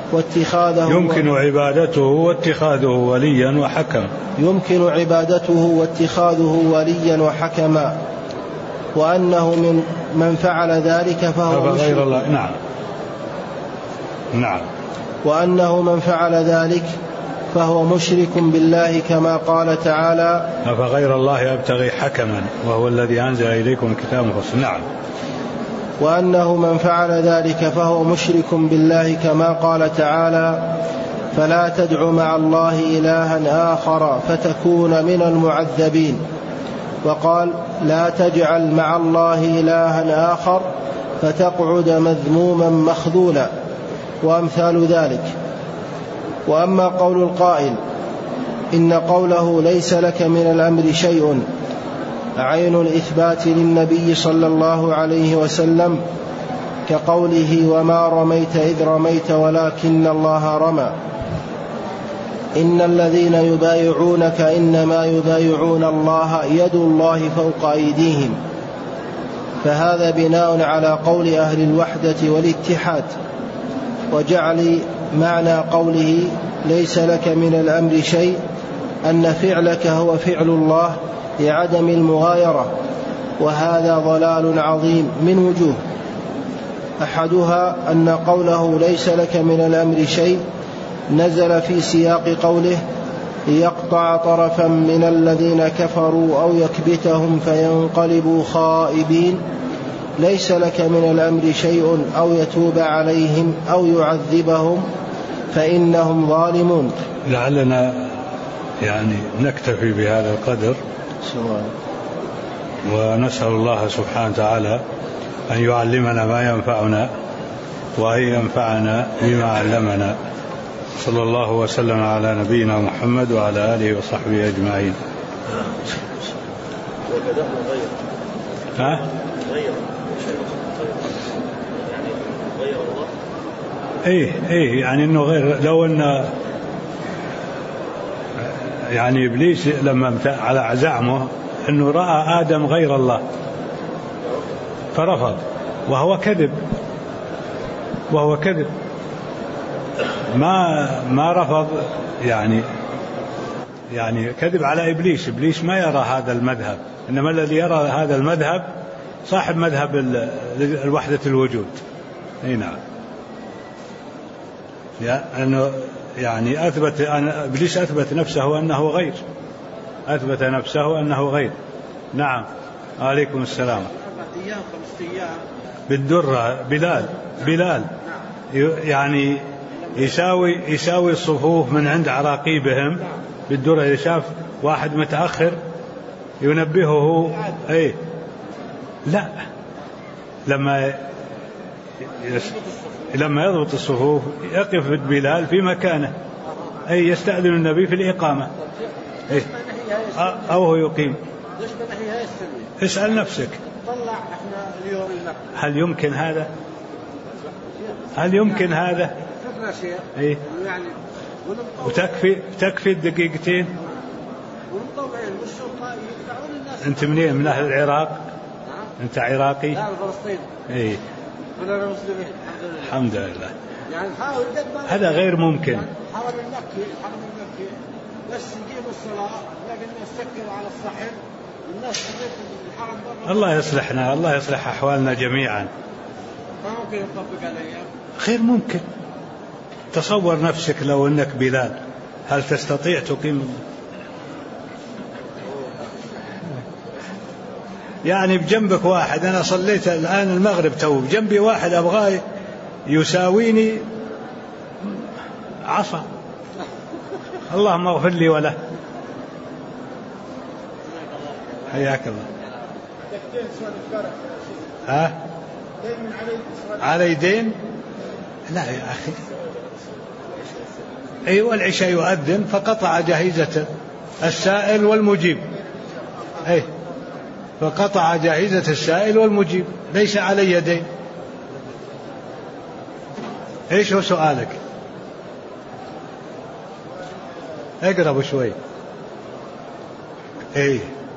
واتخاذه وليا وحكما. يمكن عبادته واتخاذه وليا وحكما، وأنه من فعل ذلك فهو مشرك. نعم. وأنه من فعل ذلك فهو مشرك بالله كما قال تعالى أفغير الله أبتغي حكما وهو الذي أنزل إليكم الكتاب مفصلا. نعم. وأنه من فعل ذلك فهو مشرك بالله كما قال تعالى فلا تدع مع الله إلها آخر فتكون من المعذبين. وقال لا تجعل مع الله إلها آخر فتقعد مذموما مخذولا، وأمثال ذلك. وأما قول القائل إن قوله ليس لك من الأمر شيء عين الإثبات للنبي صلى الله عليه وسلم كقوله وما رميت إذ رميت ولكن الله رمى. إن الذين يبايعونك إنما يبايعون الله يد الله فوق أيديهم. فهذا بناء على قول أهل الوحدة والاتحاد. وجعل معنى قوله ليس لك من الأمر شيء أن فعلك هو فعل الله لعدم المغايرة، وهذا ضلال عظيم من وجوه. أحدها أن قوله ليس لك من الأمر شيء نزل في سياق قوله ليقطع طرفا من الذين كفروا أو يكبتهم فينقلبوا خائبين. ليس لك من الأمر شيء أو يتوب عليهم أو يعذبهم فإنهم ظالمون. لعلنا نكتفي بهذا القدر، ونسأل الله سبحانه وتعالى أن يعلمنا ما ينفعنا وأن ينفعنا بما علمنا. صلى الله وسلم على نبينا محمد وعلى آله وصحبه أجمعين. إنه غير، لو أن إبليس لما على زعمه أنه رأى آدم غير الله فرفض، وهو كذب ما رفض، كذب على إبليس ما يرى هذا المذهب، إنما الذي يرى هذا المذهب صاحب مذهب الوحدة الوجود. نعم. أنه أثبت أن إبليس أثبت نفسه أنه غير. نعم. عليكم السلام. بالدرة بلال يساوي الصفوف من عند عراقيبهم بالدرة. إذا شاف واحد متأخر ينبهه. لا، لما يضبط الصفوف يقف بلال في مكانه، يستأذن النبي في الإقامة أو هو يقيم. اسأل نفسك هل يمكن هذا؟ وتكفي الدقيقتين. أنت منين؟ من أهل العراق؟ أنت عراقي؟ لا، فلسطين. أنا مسلم الحمد لله. هذا غير ممكن. الحرم المكي بس يجيب الصلاة لكن يستكر على الصحن الناس في الحرم. الله يصلح أحوالنا جميعا. ما ممكن يطبق عليها. غير ممكن. تصور نفسك لو أنك بلال، هل تستطيع تقيم؟ يعني بجنبك واحد، أنا صليت الآن المغرب تو، بجنبي واحد أبغاه يساويني عصا، اللهم اغفر لي وله. حياك الله. ها؟ علي دين؟ لا يا أخي. أيوة العشاء يؤذن فقطع جاهزة السائل والمجيب. أي فقطع جاهزة السائل والمجيب، ليس علي دين. ايش هو سؤالك؟ اقرب شوي. ايه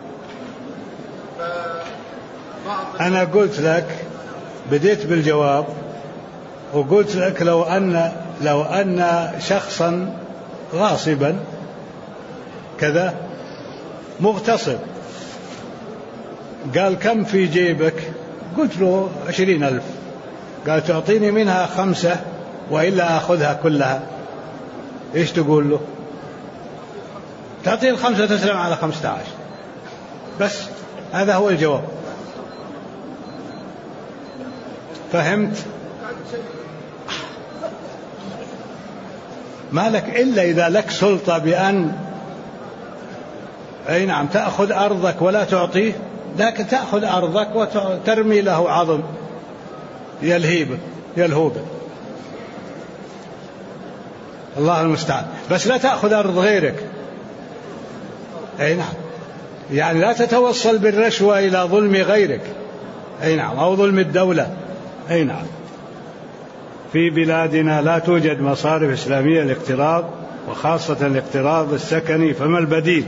انا قلت لك، بديت بالجواب وقلت لك لو ان شخصا غاصبا كذا مغتصب قال كم في جيبك؟ قلت له 20,000. قال تعطيني منها 5 وإلا أخذها كلها. إيش تقول له؟ تعطيه 5 تسلم على 15. بس هذا هو الجواب. فهمت؟ ما لك إلا إذا لك سلطة بأن أي نعم تأخذ أرضك ولا تعطيه، لكن تأخذ أرضك وترمي له عظم يلهوبه. الله المستعان. بس لا تأخذ أرض غيرك. أي نعم، يعني لا تتوصل بالرشوة إلى ظلم غيرك. أي نعم، أو ظلم الدولة. أي نعم. في بلادنا لا توجد مصارف إسلامية للاقتراض، وخاصة الاقتراض السكني، فما البديل؟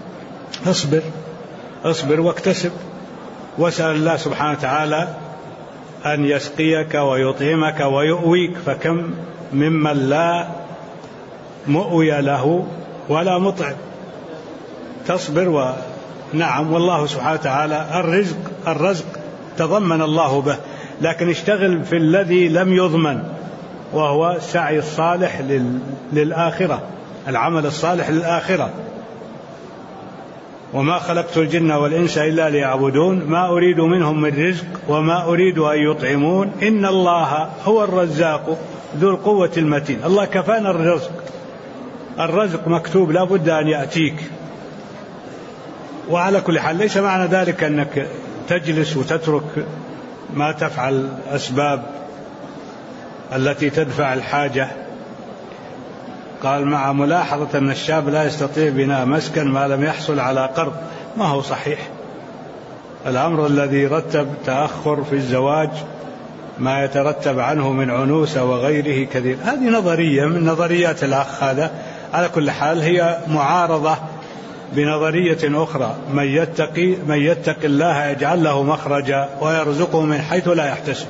اصبر واكتسب، واسأل الله سبحانه وتعالى أن يسقيك ويطعمك ويؤويك، فكم ممن لا مؤوي له ولا مطعم. تصبر نعم، والله سبحانه وتعالى الرزق تضمن الله به، لكن اشتغل في الذي لم يضمن، وهو السعي الصالح للآخرة، العمل الصالح للآخرة. وما خلقت الجن والإنس إلا ليعبدون ما أريد منهم من رزق وما أريد أن يطعمون إن الله هو الرزاق ذو القوة المتين. الله كفانا الرزق مكتوب لا بد أن يأتيك. وعلى كل حال ليس معنى ذلك أنك تجلس وتترك ما تفعل الأسباب التي تدفع الحاجة. قال مع ملاحظة أن الشاب لا يستطيع بناء مسكن ما لم يحصل على قرض. ما هو صحيح. الأمر الذي رتب تأخر في الزواج ما يترتب عنه من عنوسة وغيره كثير، هذه نظرية من نظريات الأخ هذا. على كل حال هي معارضة بنظرية أخرى، من يتق الله يجعل له مخرجا ويرزقه من حيث لا يحتسب.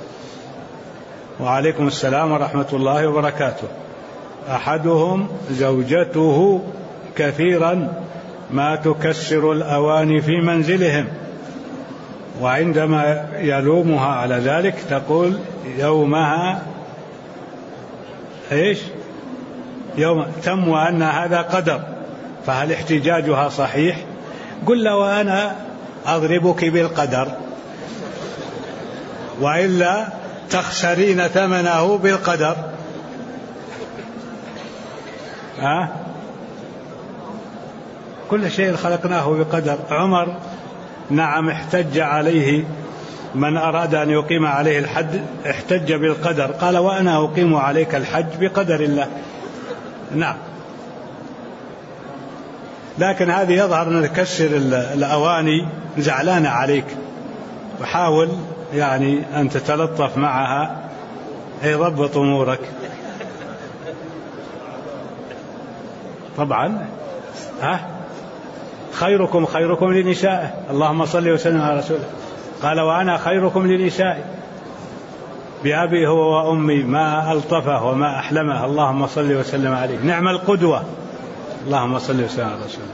وعليكم السلام ورحمة الله وبركاته. أحدهم زوجته كثيرا ما تكسر الأواني في منزلهم، وعندما يلومها على ذلك تقول يومها يوم تم وأن هذا قدر، فهل احتجاجها صحيح؟ قل له وأنا أضربك بالقدر، وإلا تخسرين ثمنه بالقدر. كل شيء خلقناه بقدر. عمر نعم احتج عليه من أراد أن يقيم عليه الحد، احتج بالقدر، قال وأنا أقيم عليك الحج بقدر الله. نعم، لكن هذه يظهر أن تكسر الأواني زعلانة عليك، وحاول يعني أن تتلطف معها، ضبط أمورك. طبعا خيركم لنسائه، اللهم صل وسلم على رسوله. قال وأنا خيركم لنسائي بأبي هو وأمي، ما ألطفه وما أحلمه، اللهم صل وسلم عليه. نعم القدوة، اللهم صل وسلم على رسوله.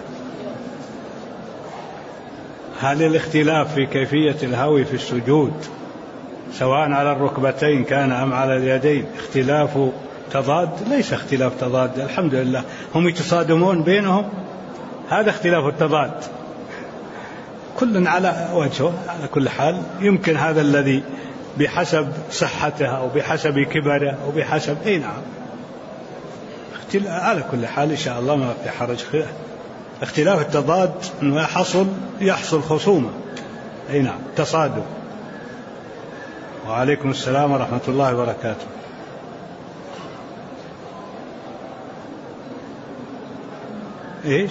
هل الاختلاف في كيفية الهوي في السجود سواء على الركبتين كان أم على اليدين اختلاف تضاد؟ ليس اختلاف تضاد، الحمد لله هم يتصادمون بينهم، هذا اختلاف التضاد، كل على وجهه. على كل حال يمكن هذا الذي بحسب صحته أو بحسب كبره أو بحسب نعم، على كل حال إن شاء الله ما في حرج. اختلاف التضاد أنه يحصل خصومة، نعم، تصادم. وعليكم السلام ورحمة الله وبركاته. إيش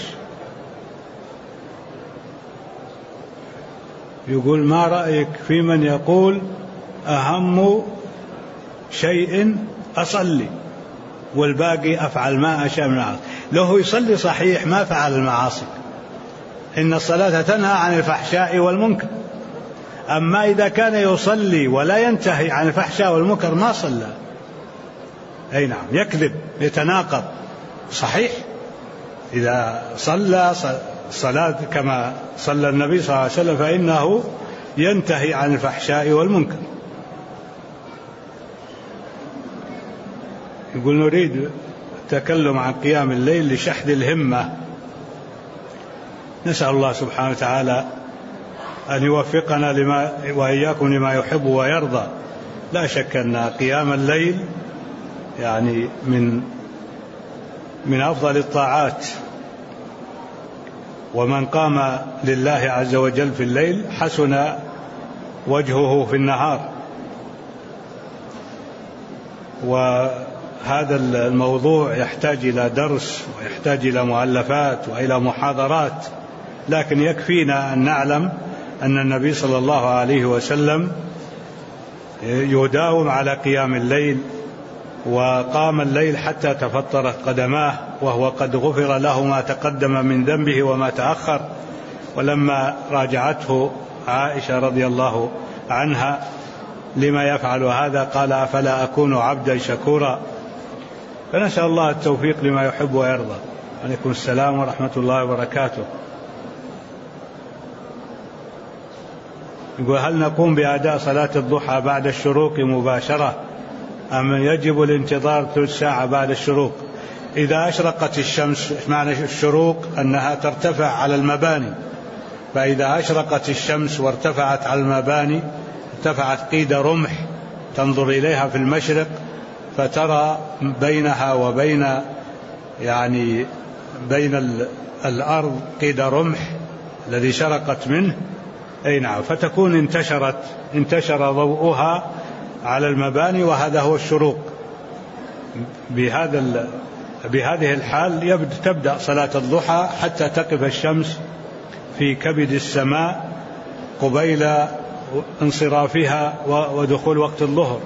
يقول؟ ما رأيك في من يقول أهم شيء أصلي والباقي أفعل ما أشاء من المعاصي؟ لو هو يصلي صحيح ما فعل المعاصي، إن الصلاة تنهى عن الفحشاء والمنكر. أما إذا كان يصلي ولا ينتهي عن الفحشاء والمنكر ما صلى، نعم، يكذب، يتناقض. صحيح إذا صلى صلاة كما صلى النبي صلى الله عليه وسلم فإنه ينتهي عن الفحشاء والمنكر. يقول نريد التكلم عن قيام الليل لشحذ الهمة، نسأل الله سبحانه وتعالى أن يوفقنا وإياكم لما يحب ويرضى. لا شك أن قيام الليل يعني من أفضل الطاعات، ومن قام لله عز وجل في الليل حسن وجهه في النهار. وهذا الموضوع يحتاج إلى درس ويحتاج إلى مؤلفات وإلى محاضرات، لكن يكفينا أن نعلم أن النبي صلى الله عليه وسلم يداوم على قيام الليل، وقام الليل حتى تفطرت قدماه، وهو قد غفر له ما تقدم من ذنبه وما تأخر. ولما راجعته عائشة رضي الله عنها لما يفعل هذا قال أفلا أكون عبدا شكورا. فنسأل الله التوفيق لما يحب ويرضى. عليكم السلام ورحمة الله وبركاته. يقول هل نقوم بأداء صلاة الضحى بعد الشروق مباشرة أم يجب الانتظار ثلث ساعة بعد الشروق؟ إذا أشرقت الشمس، معنى الشروق أنها ترتفع على المباني، فإذا أشرقت الشمس وارتفعت على المباني ارتفعت قيد رمح تنظر إليها في المشرق فترى بينها وبين بين الأرض قيد رمح الذي شرقت منه، نعم، فتكون انتشر ضوءها على المباني، وهذا هو الشروق. بهذه الحال تبدأ صلاة الضحى حتى تقف الشمس في كبد السماء قبيل انصرافها ودخول وقت الظهر.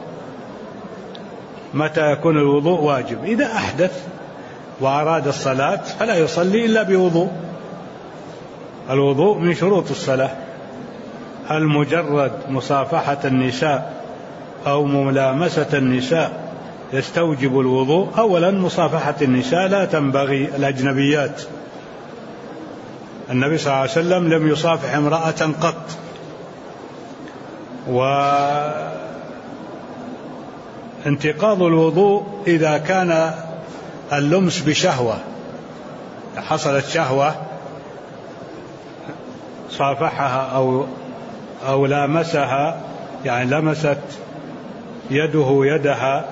متى يكون الوضوء واجب؟ إذا أحدث وأراد الصلاة فلا يصلي إلا بوضوء. الوضوء من شروط الصلاة. هل مجرد مصافحة النساء أو ملامسة النساء يستوجب الوضوء؟ أولا مصافحة النساء لا تنبغي الأجنبيات، النبي صلى الله عليه وسلم لم يصافح امرأة قط. وانتقاض الوضوء إذا كان اللمس بشهوة، حصلت شهوة صافحها أو لامسها، يعني لمست يده يدها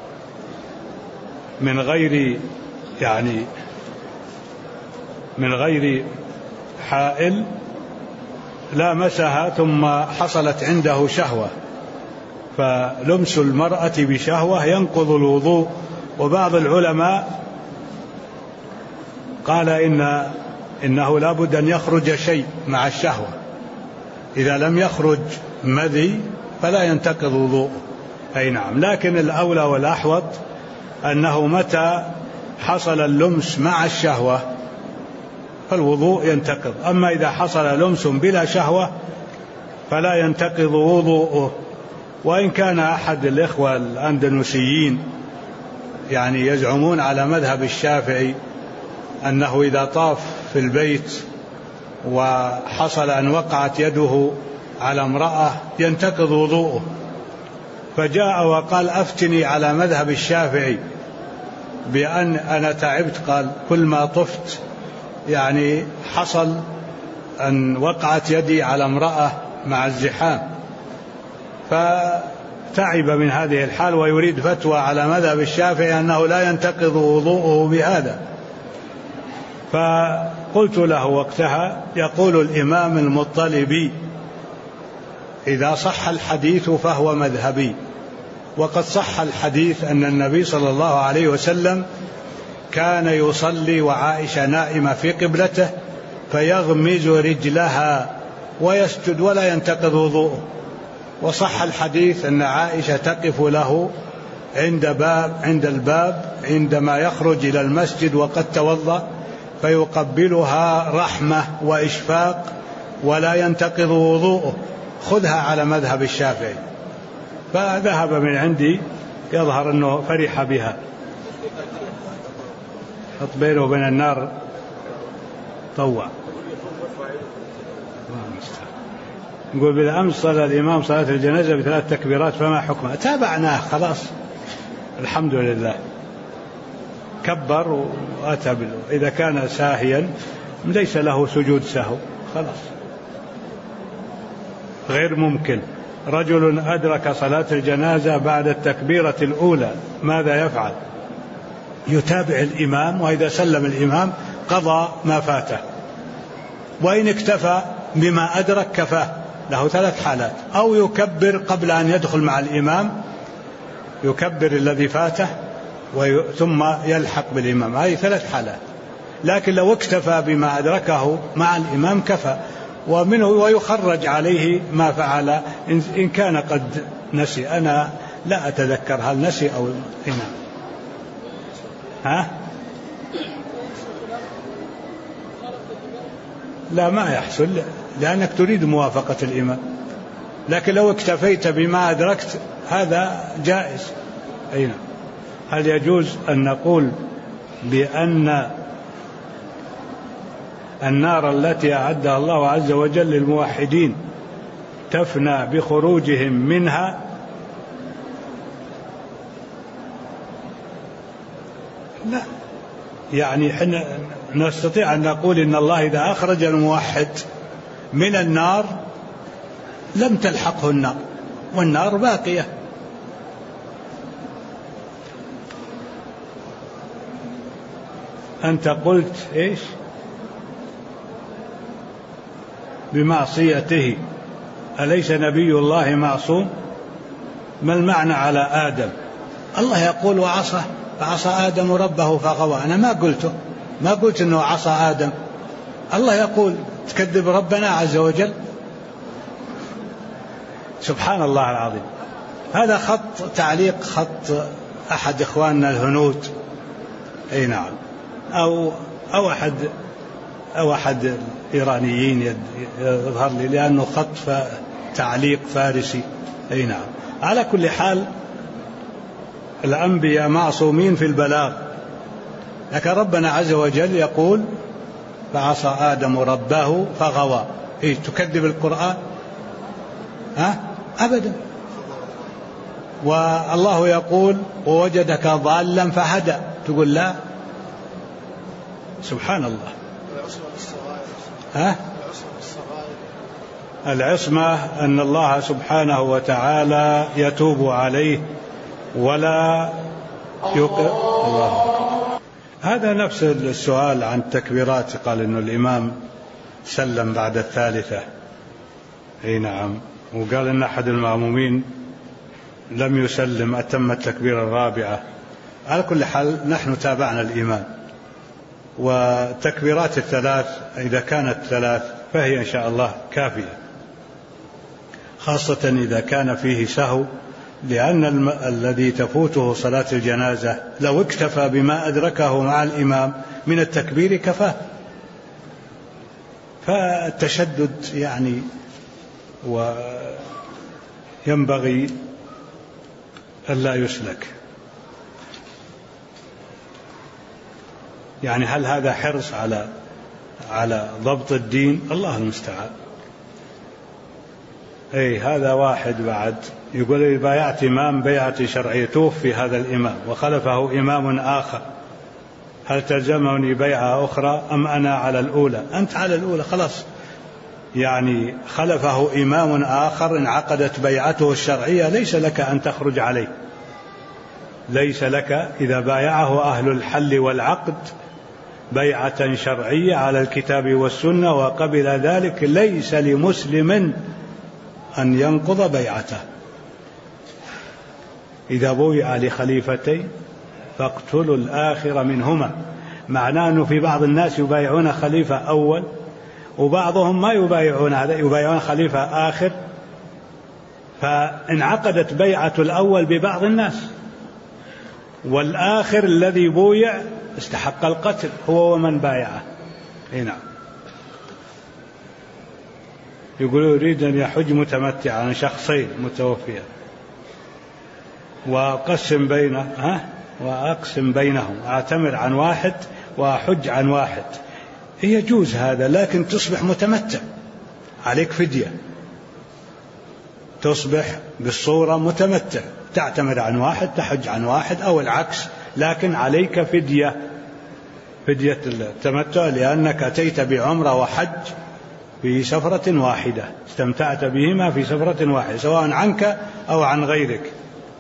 من غير حائل، لامسها ثم حصلت عنده شهوة، فلمس المرأة بشهوة ينقض الوضوء. وبعض العلماء قال إنه لا بد أن يخرج شيء مع الشهوة، إذا لم يخرج مذي فلا ينتقض وضوءه. أي نعم، لكن الأولى والأحوط أنه متى حصل اللمس مع الشهوة فالوضوء ينتقض. أما إذا حصل لمس بلا شهوة فلا ينتقض وضوءه. وإن كان أحد الإخوة الأندونيسيين يزعمون على مذهب الشافعي أنه إذا طاف في البيت وحصل أن وقعت يده على امرأة ينتقض وضوءه، فجاء وقال أفتني على مذهب الشافعي بأن أنا تعبت، قال كل ما طفت يعني حصل أن وقعت يدي على امرأة مع الزحام، فتعب من هذه الحال ويريد فتوى على مذهب الشافعي أنه لا ينتقض وضوءه بهذا. فقلت له وقتها: يقول الإمام المطلبي: إذا صح الحديث فهو مذهبي. وقد صح الحديث أن النبي صلى الله عليه وسلم كان يصلي وعائشة نائمة في قبلته فيغمز رجلها ويسجد ولا ينتقض وضوءه. وصح الحديث أن عائشة تقف له عند الباب عندما يخرج إلى المسجد وقد توضأ فيقبلها رحمة وإشفاق ولا ينتقض وضوءه. خذها على مذهب الشافعي. فذهب من عندي، يظهر أنه فرح بها. حط بينه وبين النار طوع. نقول: بالأمس صلى الإمام صلاة الجنازة ب3 تكبيرات فما حكمه؟ تابعناه خلاص، الحمد لله، كبر وأتى له. إذا كان ساهيا ليس له سجود سهو، خلاص غير ممكن. رجل أدرك صلاة الجنازة بعد التكبيرة الأولى، ماذا يفعل؟ يتابع الإمام، وإذا سلم الإمام قضى ما فاته، وإن اكتفى بما أدرك كفاه، له 3 حالات: أو يكبر قبل أن يدخل مع الإمام، يكبر الذي فاته ثم يلحق بالإمام، هذه 3 حالات. لكن لو اكتفى بما أدركه مع الإمام كفى، ومنه ويخرج عليه ما فعل إن كان قد نسي. أنا لا أتذكر هل نسي أو إمام. لا، ما يحصل، لأنك تريد موافقة الإمام. لكن لو اكتفيت بما أدركت هذا جائز. أين هل يجوز أن نقول بأن النار التي أعدها الله عز وجل للموحدين تفنى بخروجهم منها؟ لا، يعني حنا نستطيع أن نقول إن الله إذا أخرج الموحد من النار لم تلحقه النار، والنار باقية. أنت قلت إيش؟ بمعصيته، أليس نبي الله معصوم؟ ما المعنى على آدم؟ الله يقول: فعصى آدم ربه فغوى. أنا ما قلت أنه عصى آدم. الله يقول: تكذب ربنا عز وجل. سبحان الله العظيم. هذا تعليق خط أحد إخواننا الهنود، أي نعم، أو أحد إيرانيين يظهر لي، لأنه خط تعليق فارسي. أي نعم. على كل حال الأنبياء معصومين في البلاغ، لكن ربنا عز وجل يقول: فعصى آدم ربه فغوى. تكذب القرآن؟ أبدا. والله يقول: ووجدك ضالا فهدى، تقول لا. سبحان الله. العصمة أن الله سبحانه وتعالى يتوب عليه ولا الله. هذا نفس السؤال عن التكبيرات، قال إنه الإمام سلم بعد الثالثة. أي نعم. وقال إن أحد المأمومين لم يسلم، أتم التكبير الرابعة. على كل حال نحن تابعنا الإمام، والتكبيرات الثلاث إذا كانت 3 فهي إن شاء الله كافية، خاصة إذا كان فيه سهو، لأن الذي تفوته صلاة الجنازة لو اكتفى بما أدركه مع الإمام من التكبير كفاه. فالتشدد يعني وينبغي ألا يسلك. يعني هل هذا حرص على ضبط الدين؟ الله المستعان. هذا واحد بعد يقول لي بايعت إمام بيعة شرعية، توفي هذا الإمام وخلفه إمام آخر، هل تلزمني بيعة أخرى أم أنا على الأولى؟ أنت على الأولى خلاص، يعني خلفه إمام آخر انعقدت بيعته الشرعية، ليس لك أن تخرج عليه، ليس لك إذا بايعه أهل الحل والعقد بيعة شرعية على الكتاب والسنة وقبل ذلك، ليس لمسلم أن ينقض بيعته. إذا بويع لخليفتين فاقتلوا الآخر منهما، معناه أنه في بعض الناس يبايعون خليفة أول وبعضهم ما يبايعون هذا، يبايعون خليفة آخر، فانعقدت بيعة الأول ببعض الناس، والآخر الذي بويع استحق القتل هو ومن بايعه. نعم. يقول يريد أن يحج متمتعا عن شخصين متوفيا وأقسم بينهم، أعتمر عن واحد وأحج عن واحد، يجوز هذا، لكن تصبح متمتع، عليك فدية، تصبح بالصورة متمتع، تعتمر عن واحد تحج عن واحد أو العكس، لكن عليك فدية التمتع، لأنك أتيت بعمرة وحج في سفرة واحدة، استمتعت بهما في سفرة واحدة سواء عنك أو عن غيرك.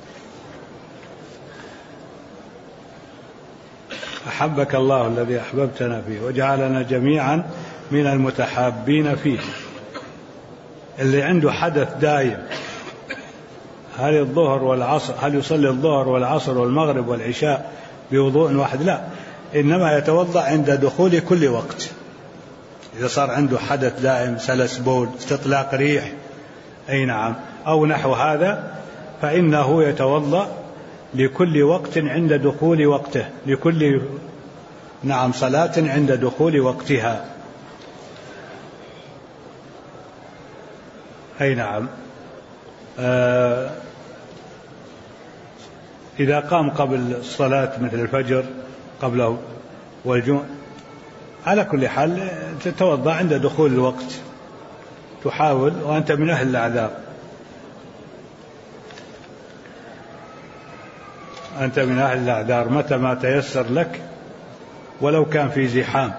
أحبك الله الذي أحببتنا فيه وجعلنا جميعا من المتحابين فيه. اللي عنده حدث دائم، هل يصلي الظهر والعصر والمغرب والعشاء بوضوء واحد؟ لا، إنما يتوضأ عند دخول كل وقت. إذا صار عنده حدث دائم، سلس بول، استطلاق ريح، نعم، أو نحو هذا، فإنه يتوضأ لكل وقت عند دخول وقته، لكل صلاة عند دخول وقتها. نعم. إذا قام قبل الصلاة مثل الفجر قبله والجمعة، على كل حال تتوضأ عند دخول الوقت، تحاول، وأنت من أهل الأعذار، أنت من أهل الأعذار، متى ما تيسر لك ولو كان في زحام.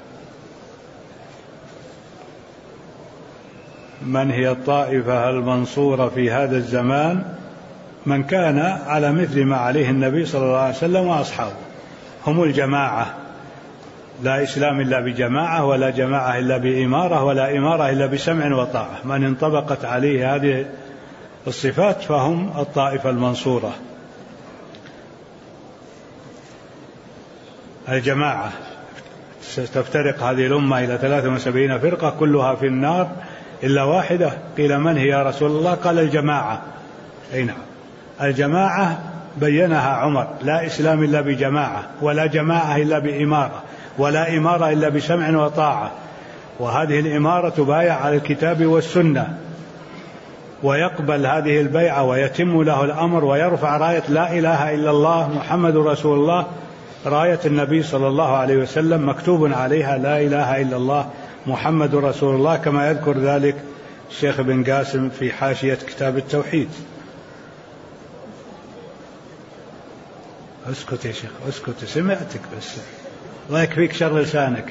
من هي الطائفة المنصورة في هذا الزمان؟ من كان على مثل ما عليه النبي صلى الله عليه وسلم وأصحابه، هم الجماعة، لا إسلام إلا بجماعة، ولا جماعة إلا بإمارة، ولا إمارة إلا بسمع وطاعة. من انطبقت عليه هذه الصفات فهم الطائفة المنصورة. الجماعة ستفترق هذه الأمة إلى 73 فرقة كلها في النار إلا واحدة. قيل من هي يا رسول الله؟ قال الجماعة. نعم، الجماعة بينها عمر، لا إسلام إلا بجماعة، ولا جماعة إلا بإمارة، ولا إمارة إلا بسمع وطاعة. وهذه الإمارة تبايع على الكتاب والسنة، ويقبل هذه البيعة ويتم له الأمر، ويرفع راية لا إله إلا الله محمد رسول الله، راية النبي صلى الله عليه وسلم مكتوب عليها لا إله إلا الله محمد رسول الله، كما يذكر ذلك الشيخ بن قاسم في حاشية كتاب التوحيد. اسكت يا شيخ، اسكت، سمعتك بس، الله يكفيك شر لسانك،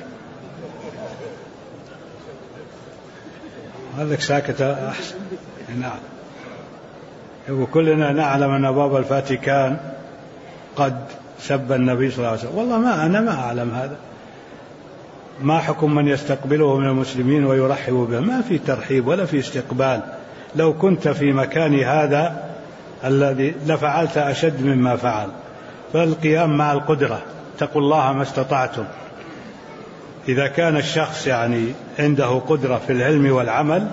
هذاك ساكت أحسن. نعم. وكلنا نعلم أن باب الفاتيكان قد سب النبي صلى الله عليه وسلم. والله أنا ما أعلم هذا. ما حكم من يستقبله من المسلمين ويرحب به؟ ما في ترحيب ولا في استقبال. لو كنت في مكان هذا الذي لفعلت أشد مما فعل. فالقيام مع القدرة، اتقوا الله ما استطعتم. إذا كان الشخص عنده قدرة في العلم والعمل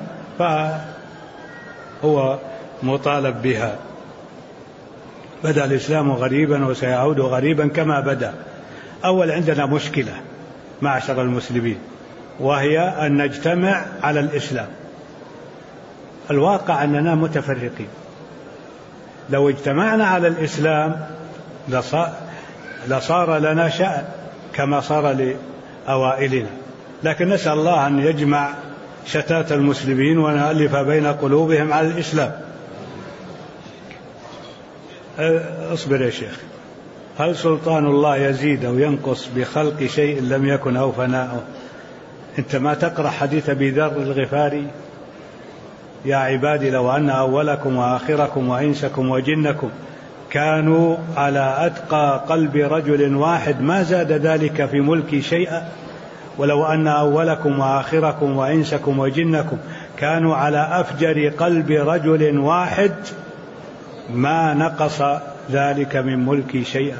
فهو مطالب بها. بدأ الإسلام غريبا وسيعود غريبا كما بدأ. أول عندنا مشكلة معشر المسلمين، وهي أن نجتمع على الإسلام. الواقع أننا متفرقين. لو اجتمعنا على الإسلام لصار لنا شأن كما صار لأوائلنا، لكن نسأل الله أن يجمع شتات المسلمين ونؤلف بين قلوبهم على الإسلام. اصبر يا شيخ. هل سلطان الله يزيد أو ينقص بخلق شيء لم يكن أو فناؤه؟ أنت ما تقرأ حديث أبي ذر الغفاري؟ يا عبادي لو أن أولكم وآخركم وإنسكم وجنكم كانوا على أتقى قلب رجل واحد ما زاد ذلك في ملكي شيئا، ولو أن أولكم وآخركم وإنسكم وجنكم كانوا على أفجر قلب رجل واحد ما نقص ذلك من ملكي شيئا.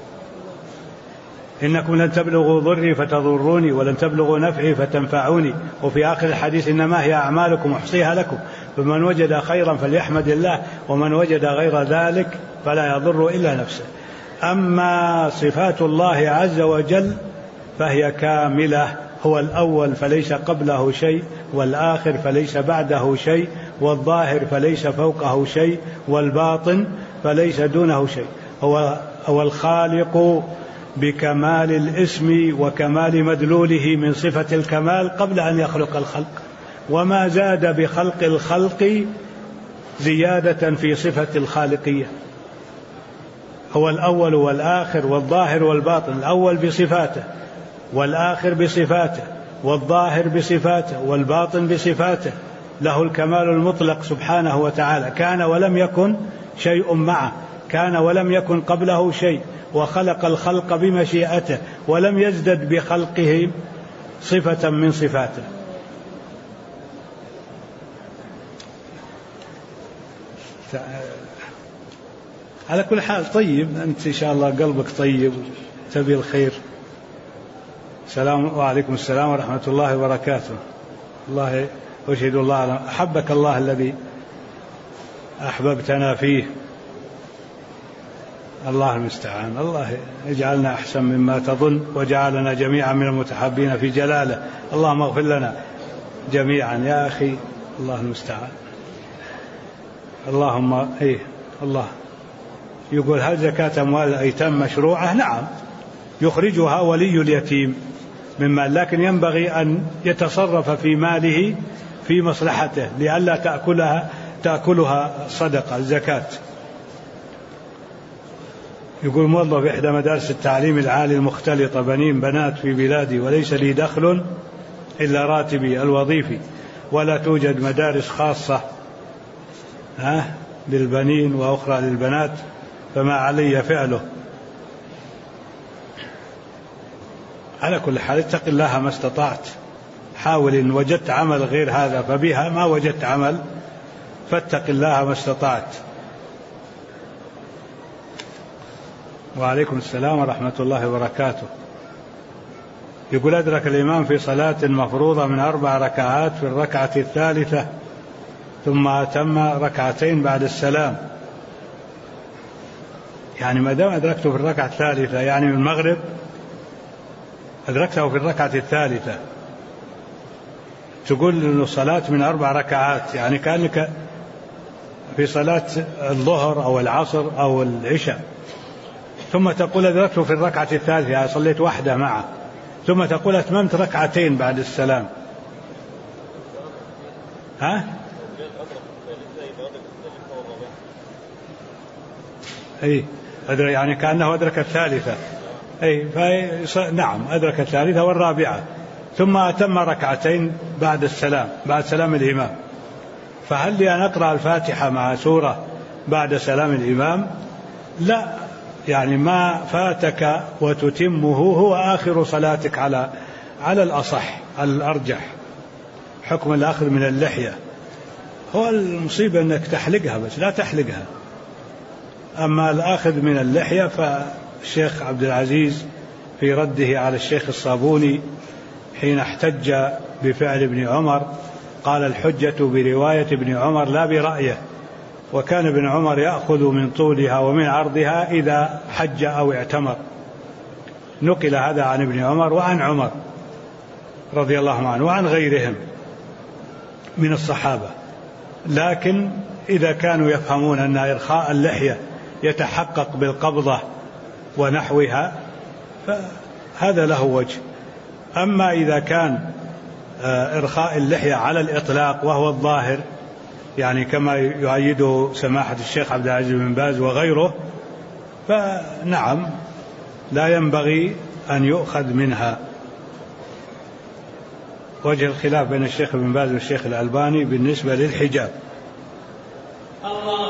إنكم لن تبلغوا ضري فتضروني ولن تبلغوا نفعي فتنفعوني. وفي آخر الحديث إنما هي أعمالكم أحصيها لكم فمن وجد خيرا فليحمد الله ومن وجد غير ذلك فلا يضر إلا نفسه. أما صفات الله عز وجل فهي كاملة، هو الأول فليس قبله شيء، والآخر فليس بعده شيء، والظاهر فليس فوقه شيء، والباطن فليس دونه شيء. هو الخالق بكمال الاسم وكمال مدلوله من صفة الكمال قبل أن يخلق الخلق، وما زاد بخلق الخلق زيادة في صفة الخالقية. هو الأول والآخر والظاهر والباطن، الأول بصفاته والآخر بصفاته والظاهر بصفاته والباطن بصفاته، له الكمال المطلق سبحانه وتعالى. كان ولم يكن شيء معه، كان ولم يكن قبله شيء، وخلق الخلق بمشيئته ولم يزدد بخلقه صفة من صفاته. على كل حال طيب، أنت إن شاء الله قلبك طيب تبي الخير. وعليكم السلام ورحمة الله وبركاته. الله أشهد الله على أحبك الله الذي أحببتنا فيه. الله المستعان. الله يجعلنا أحسن مما تظن وجعلنا جميعا من المتحبين في جلاله. اللهم اغفر لنا جميعا يا أخي. الله المستعان. اللهم الله يقول هل زكاة أموال الأيتام مشروعة؟ نعم، يخرجها ولي اليتيم من مال، لكن ينبغي أن يتصرف في ماله في مصلحته لئلا تأكلها صدقة الزكاة. يقول موظف إحدى مدارس التعليم العالي المختلطة بنين بنات في بلادي وليس لي دخل إلا راتبي الوظيفي، ولا توجد مدارس خاصة للبنين وأخرى للبنات، فما علي فعله؟ على كل حال اتق الله ما استطعت، حاول إن وجدت عمل غير هذا فبها، ما وجدت عمل فاتق الله ما استطعت. وعليكم السلام ورحمة الله وبركاته. يقول أدرك الإمام في صلاة مفروضة من 4 ركعات في الركعة الثالثة ثم أتم ركعتين بعد السلام، يعني ما دام أدركته في الركعة الثالثة يعني من المغرب أدركته في الركعة الثالثة، تقول إنه صلاة من 4 ركعات، يعني كأنك في صلاة الظهر أو العصر أو العشاء، ثم تقول أدركته في الركعة الثالثة، يعني صليت واحدة معه، ثم تقول أتممت ركعتين بعد السلام. يعني كأنه أدرك الثالثة. نعم أدرك الثالثة والرابعة، ثم أتم ركعتين بعد السلام، بعد سلام الإمام. فهل لي أن أقرأ الفاتحة مع سورة بعد سلام الإمام؟ لا، يعني ما فاتك وتتمه هو آخر صلاتك على الأصح، على الأرجح، حكم الأخذ من اللحية. هو المصيبة أنك تحلقها، بس لا تحلقها. أما الأخذ من اللحية فالشيخ عبد العزيز في رده على الشيخ الصابوني حين احتج بفعل ابن عمر قال الحجة برواية ابن عمر لا برأيه، وكان ابن عمر يأخذ من طولها ومن عرضها إذا حج أو اعتمر. نقل هذا عن ابن عمر وعن عمر رضي الله عنه وعن غيرهم من الصحابة، لكن إذا كانوا يفهمون أن إرخاء اللحية يتحقق بالقبضة ونحوها فهذا له وجه. أما إذا كان إرخاء اللحية على الإطلاق وهو الظاهر، يعني كما يؤيده سماحة الشيخ عبد العزيز بن باز وغيره، فنعم لا ينبغي أن يؤخذ منها. وجه الخلاف بين الشيخ بن باز والشيخ الألباني بالنسبة للحجاب.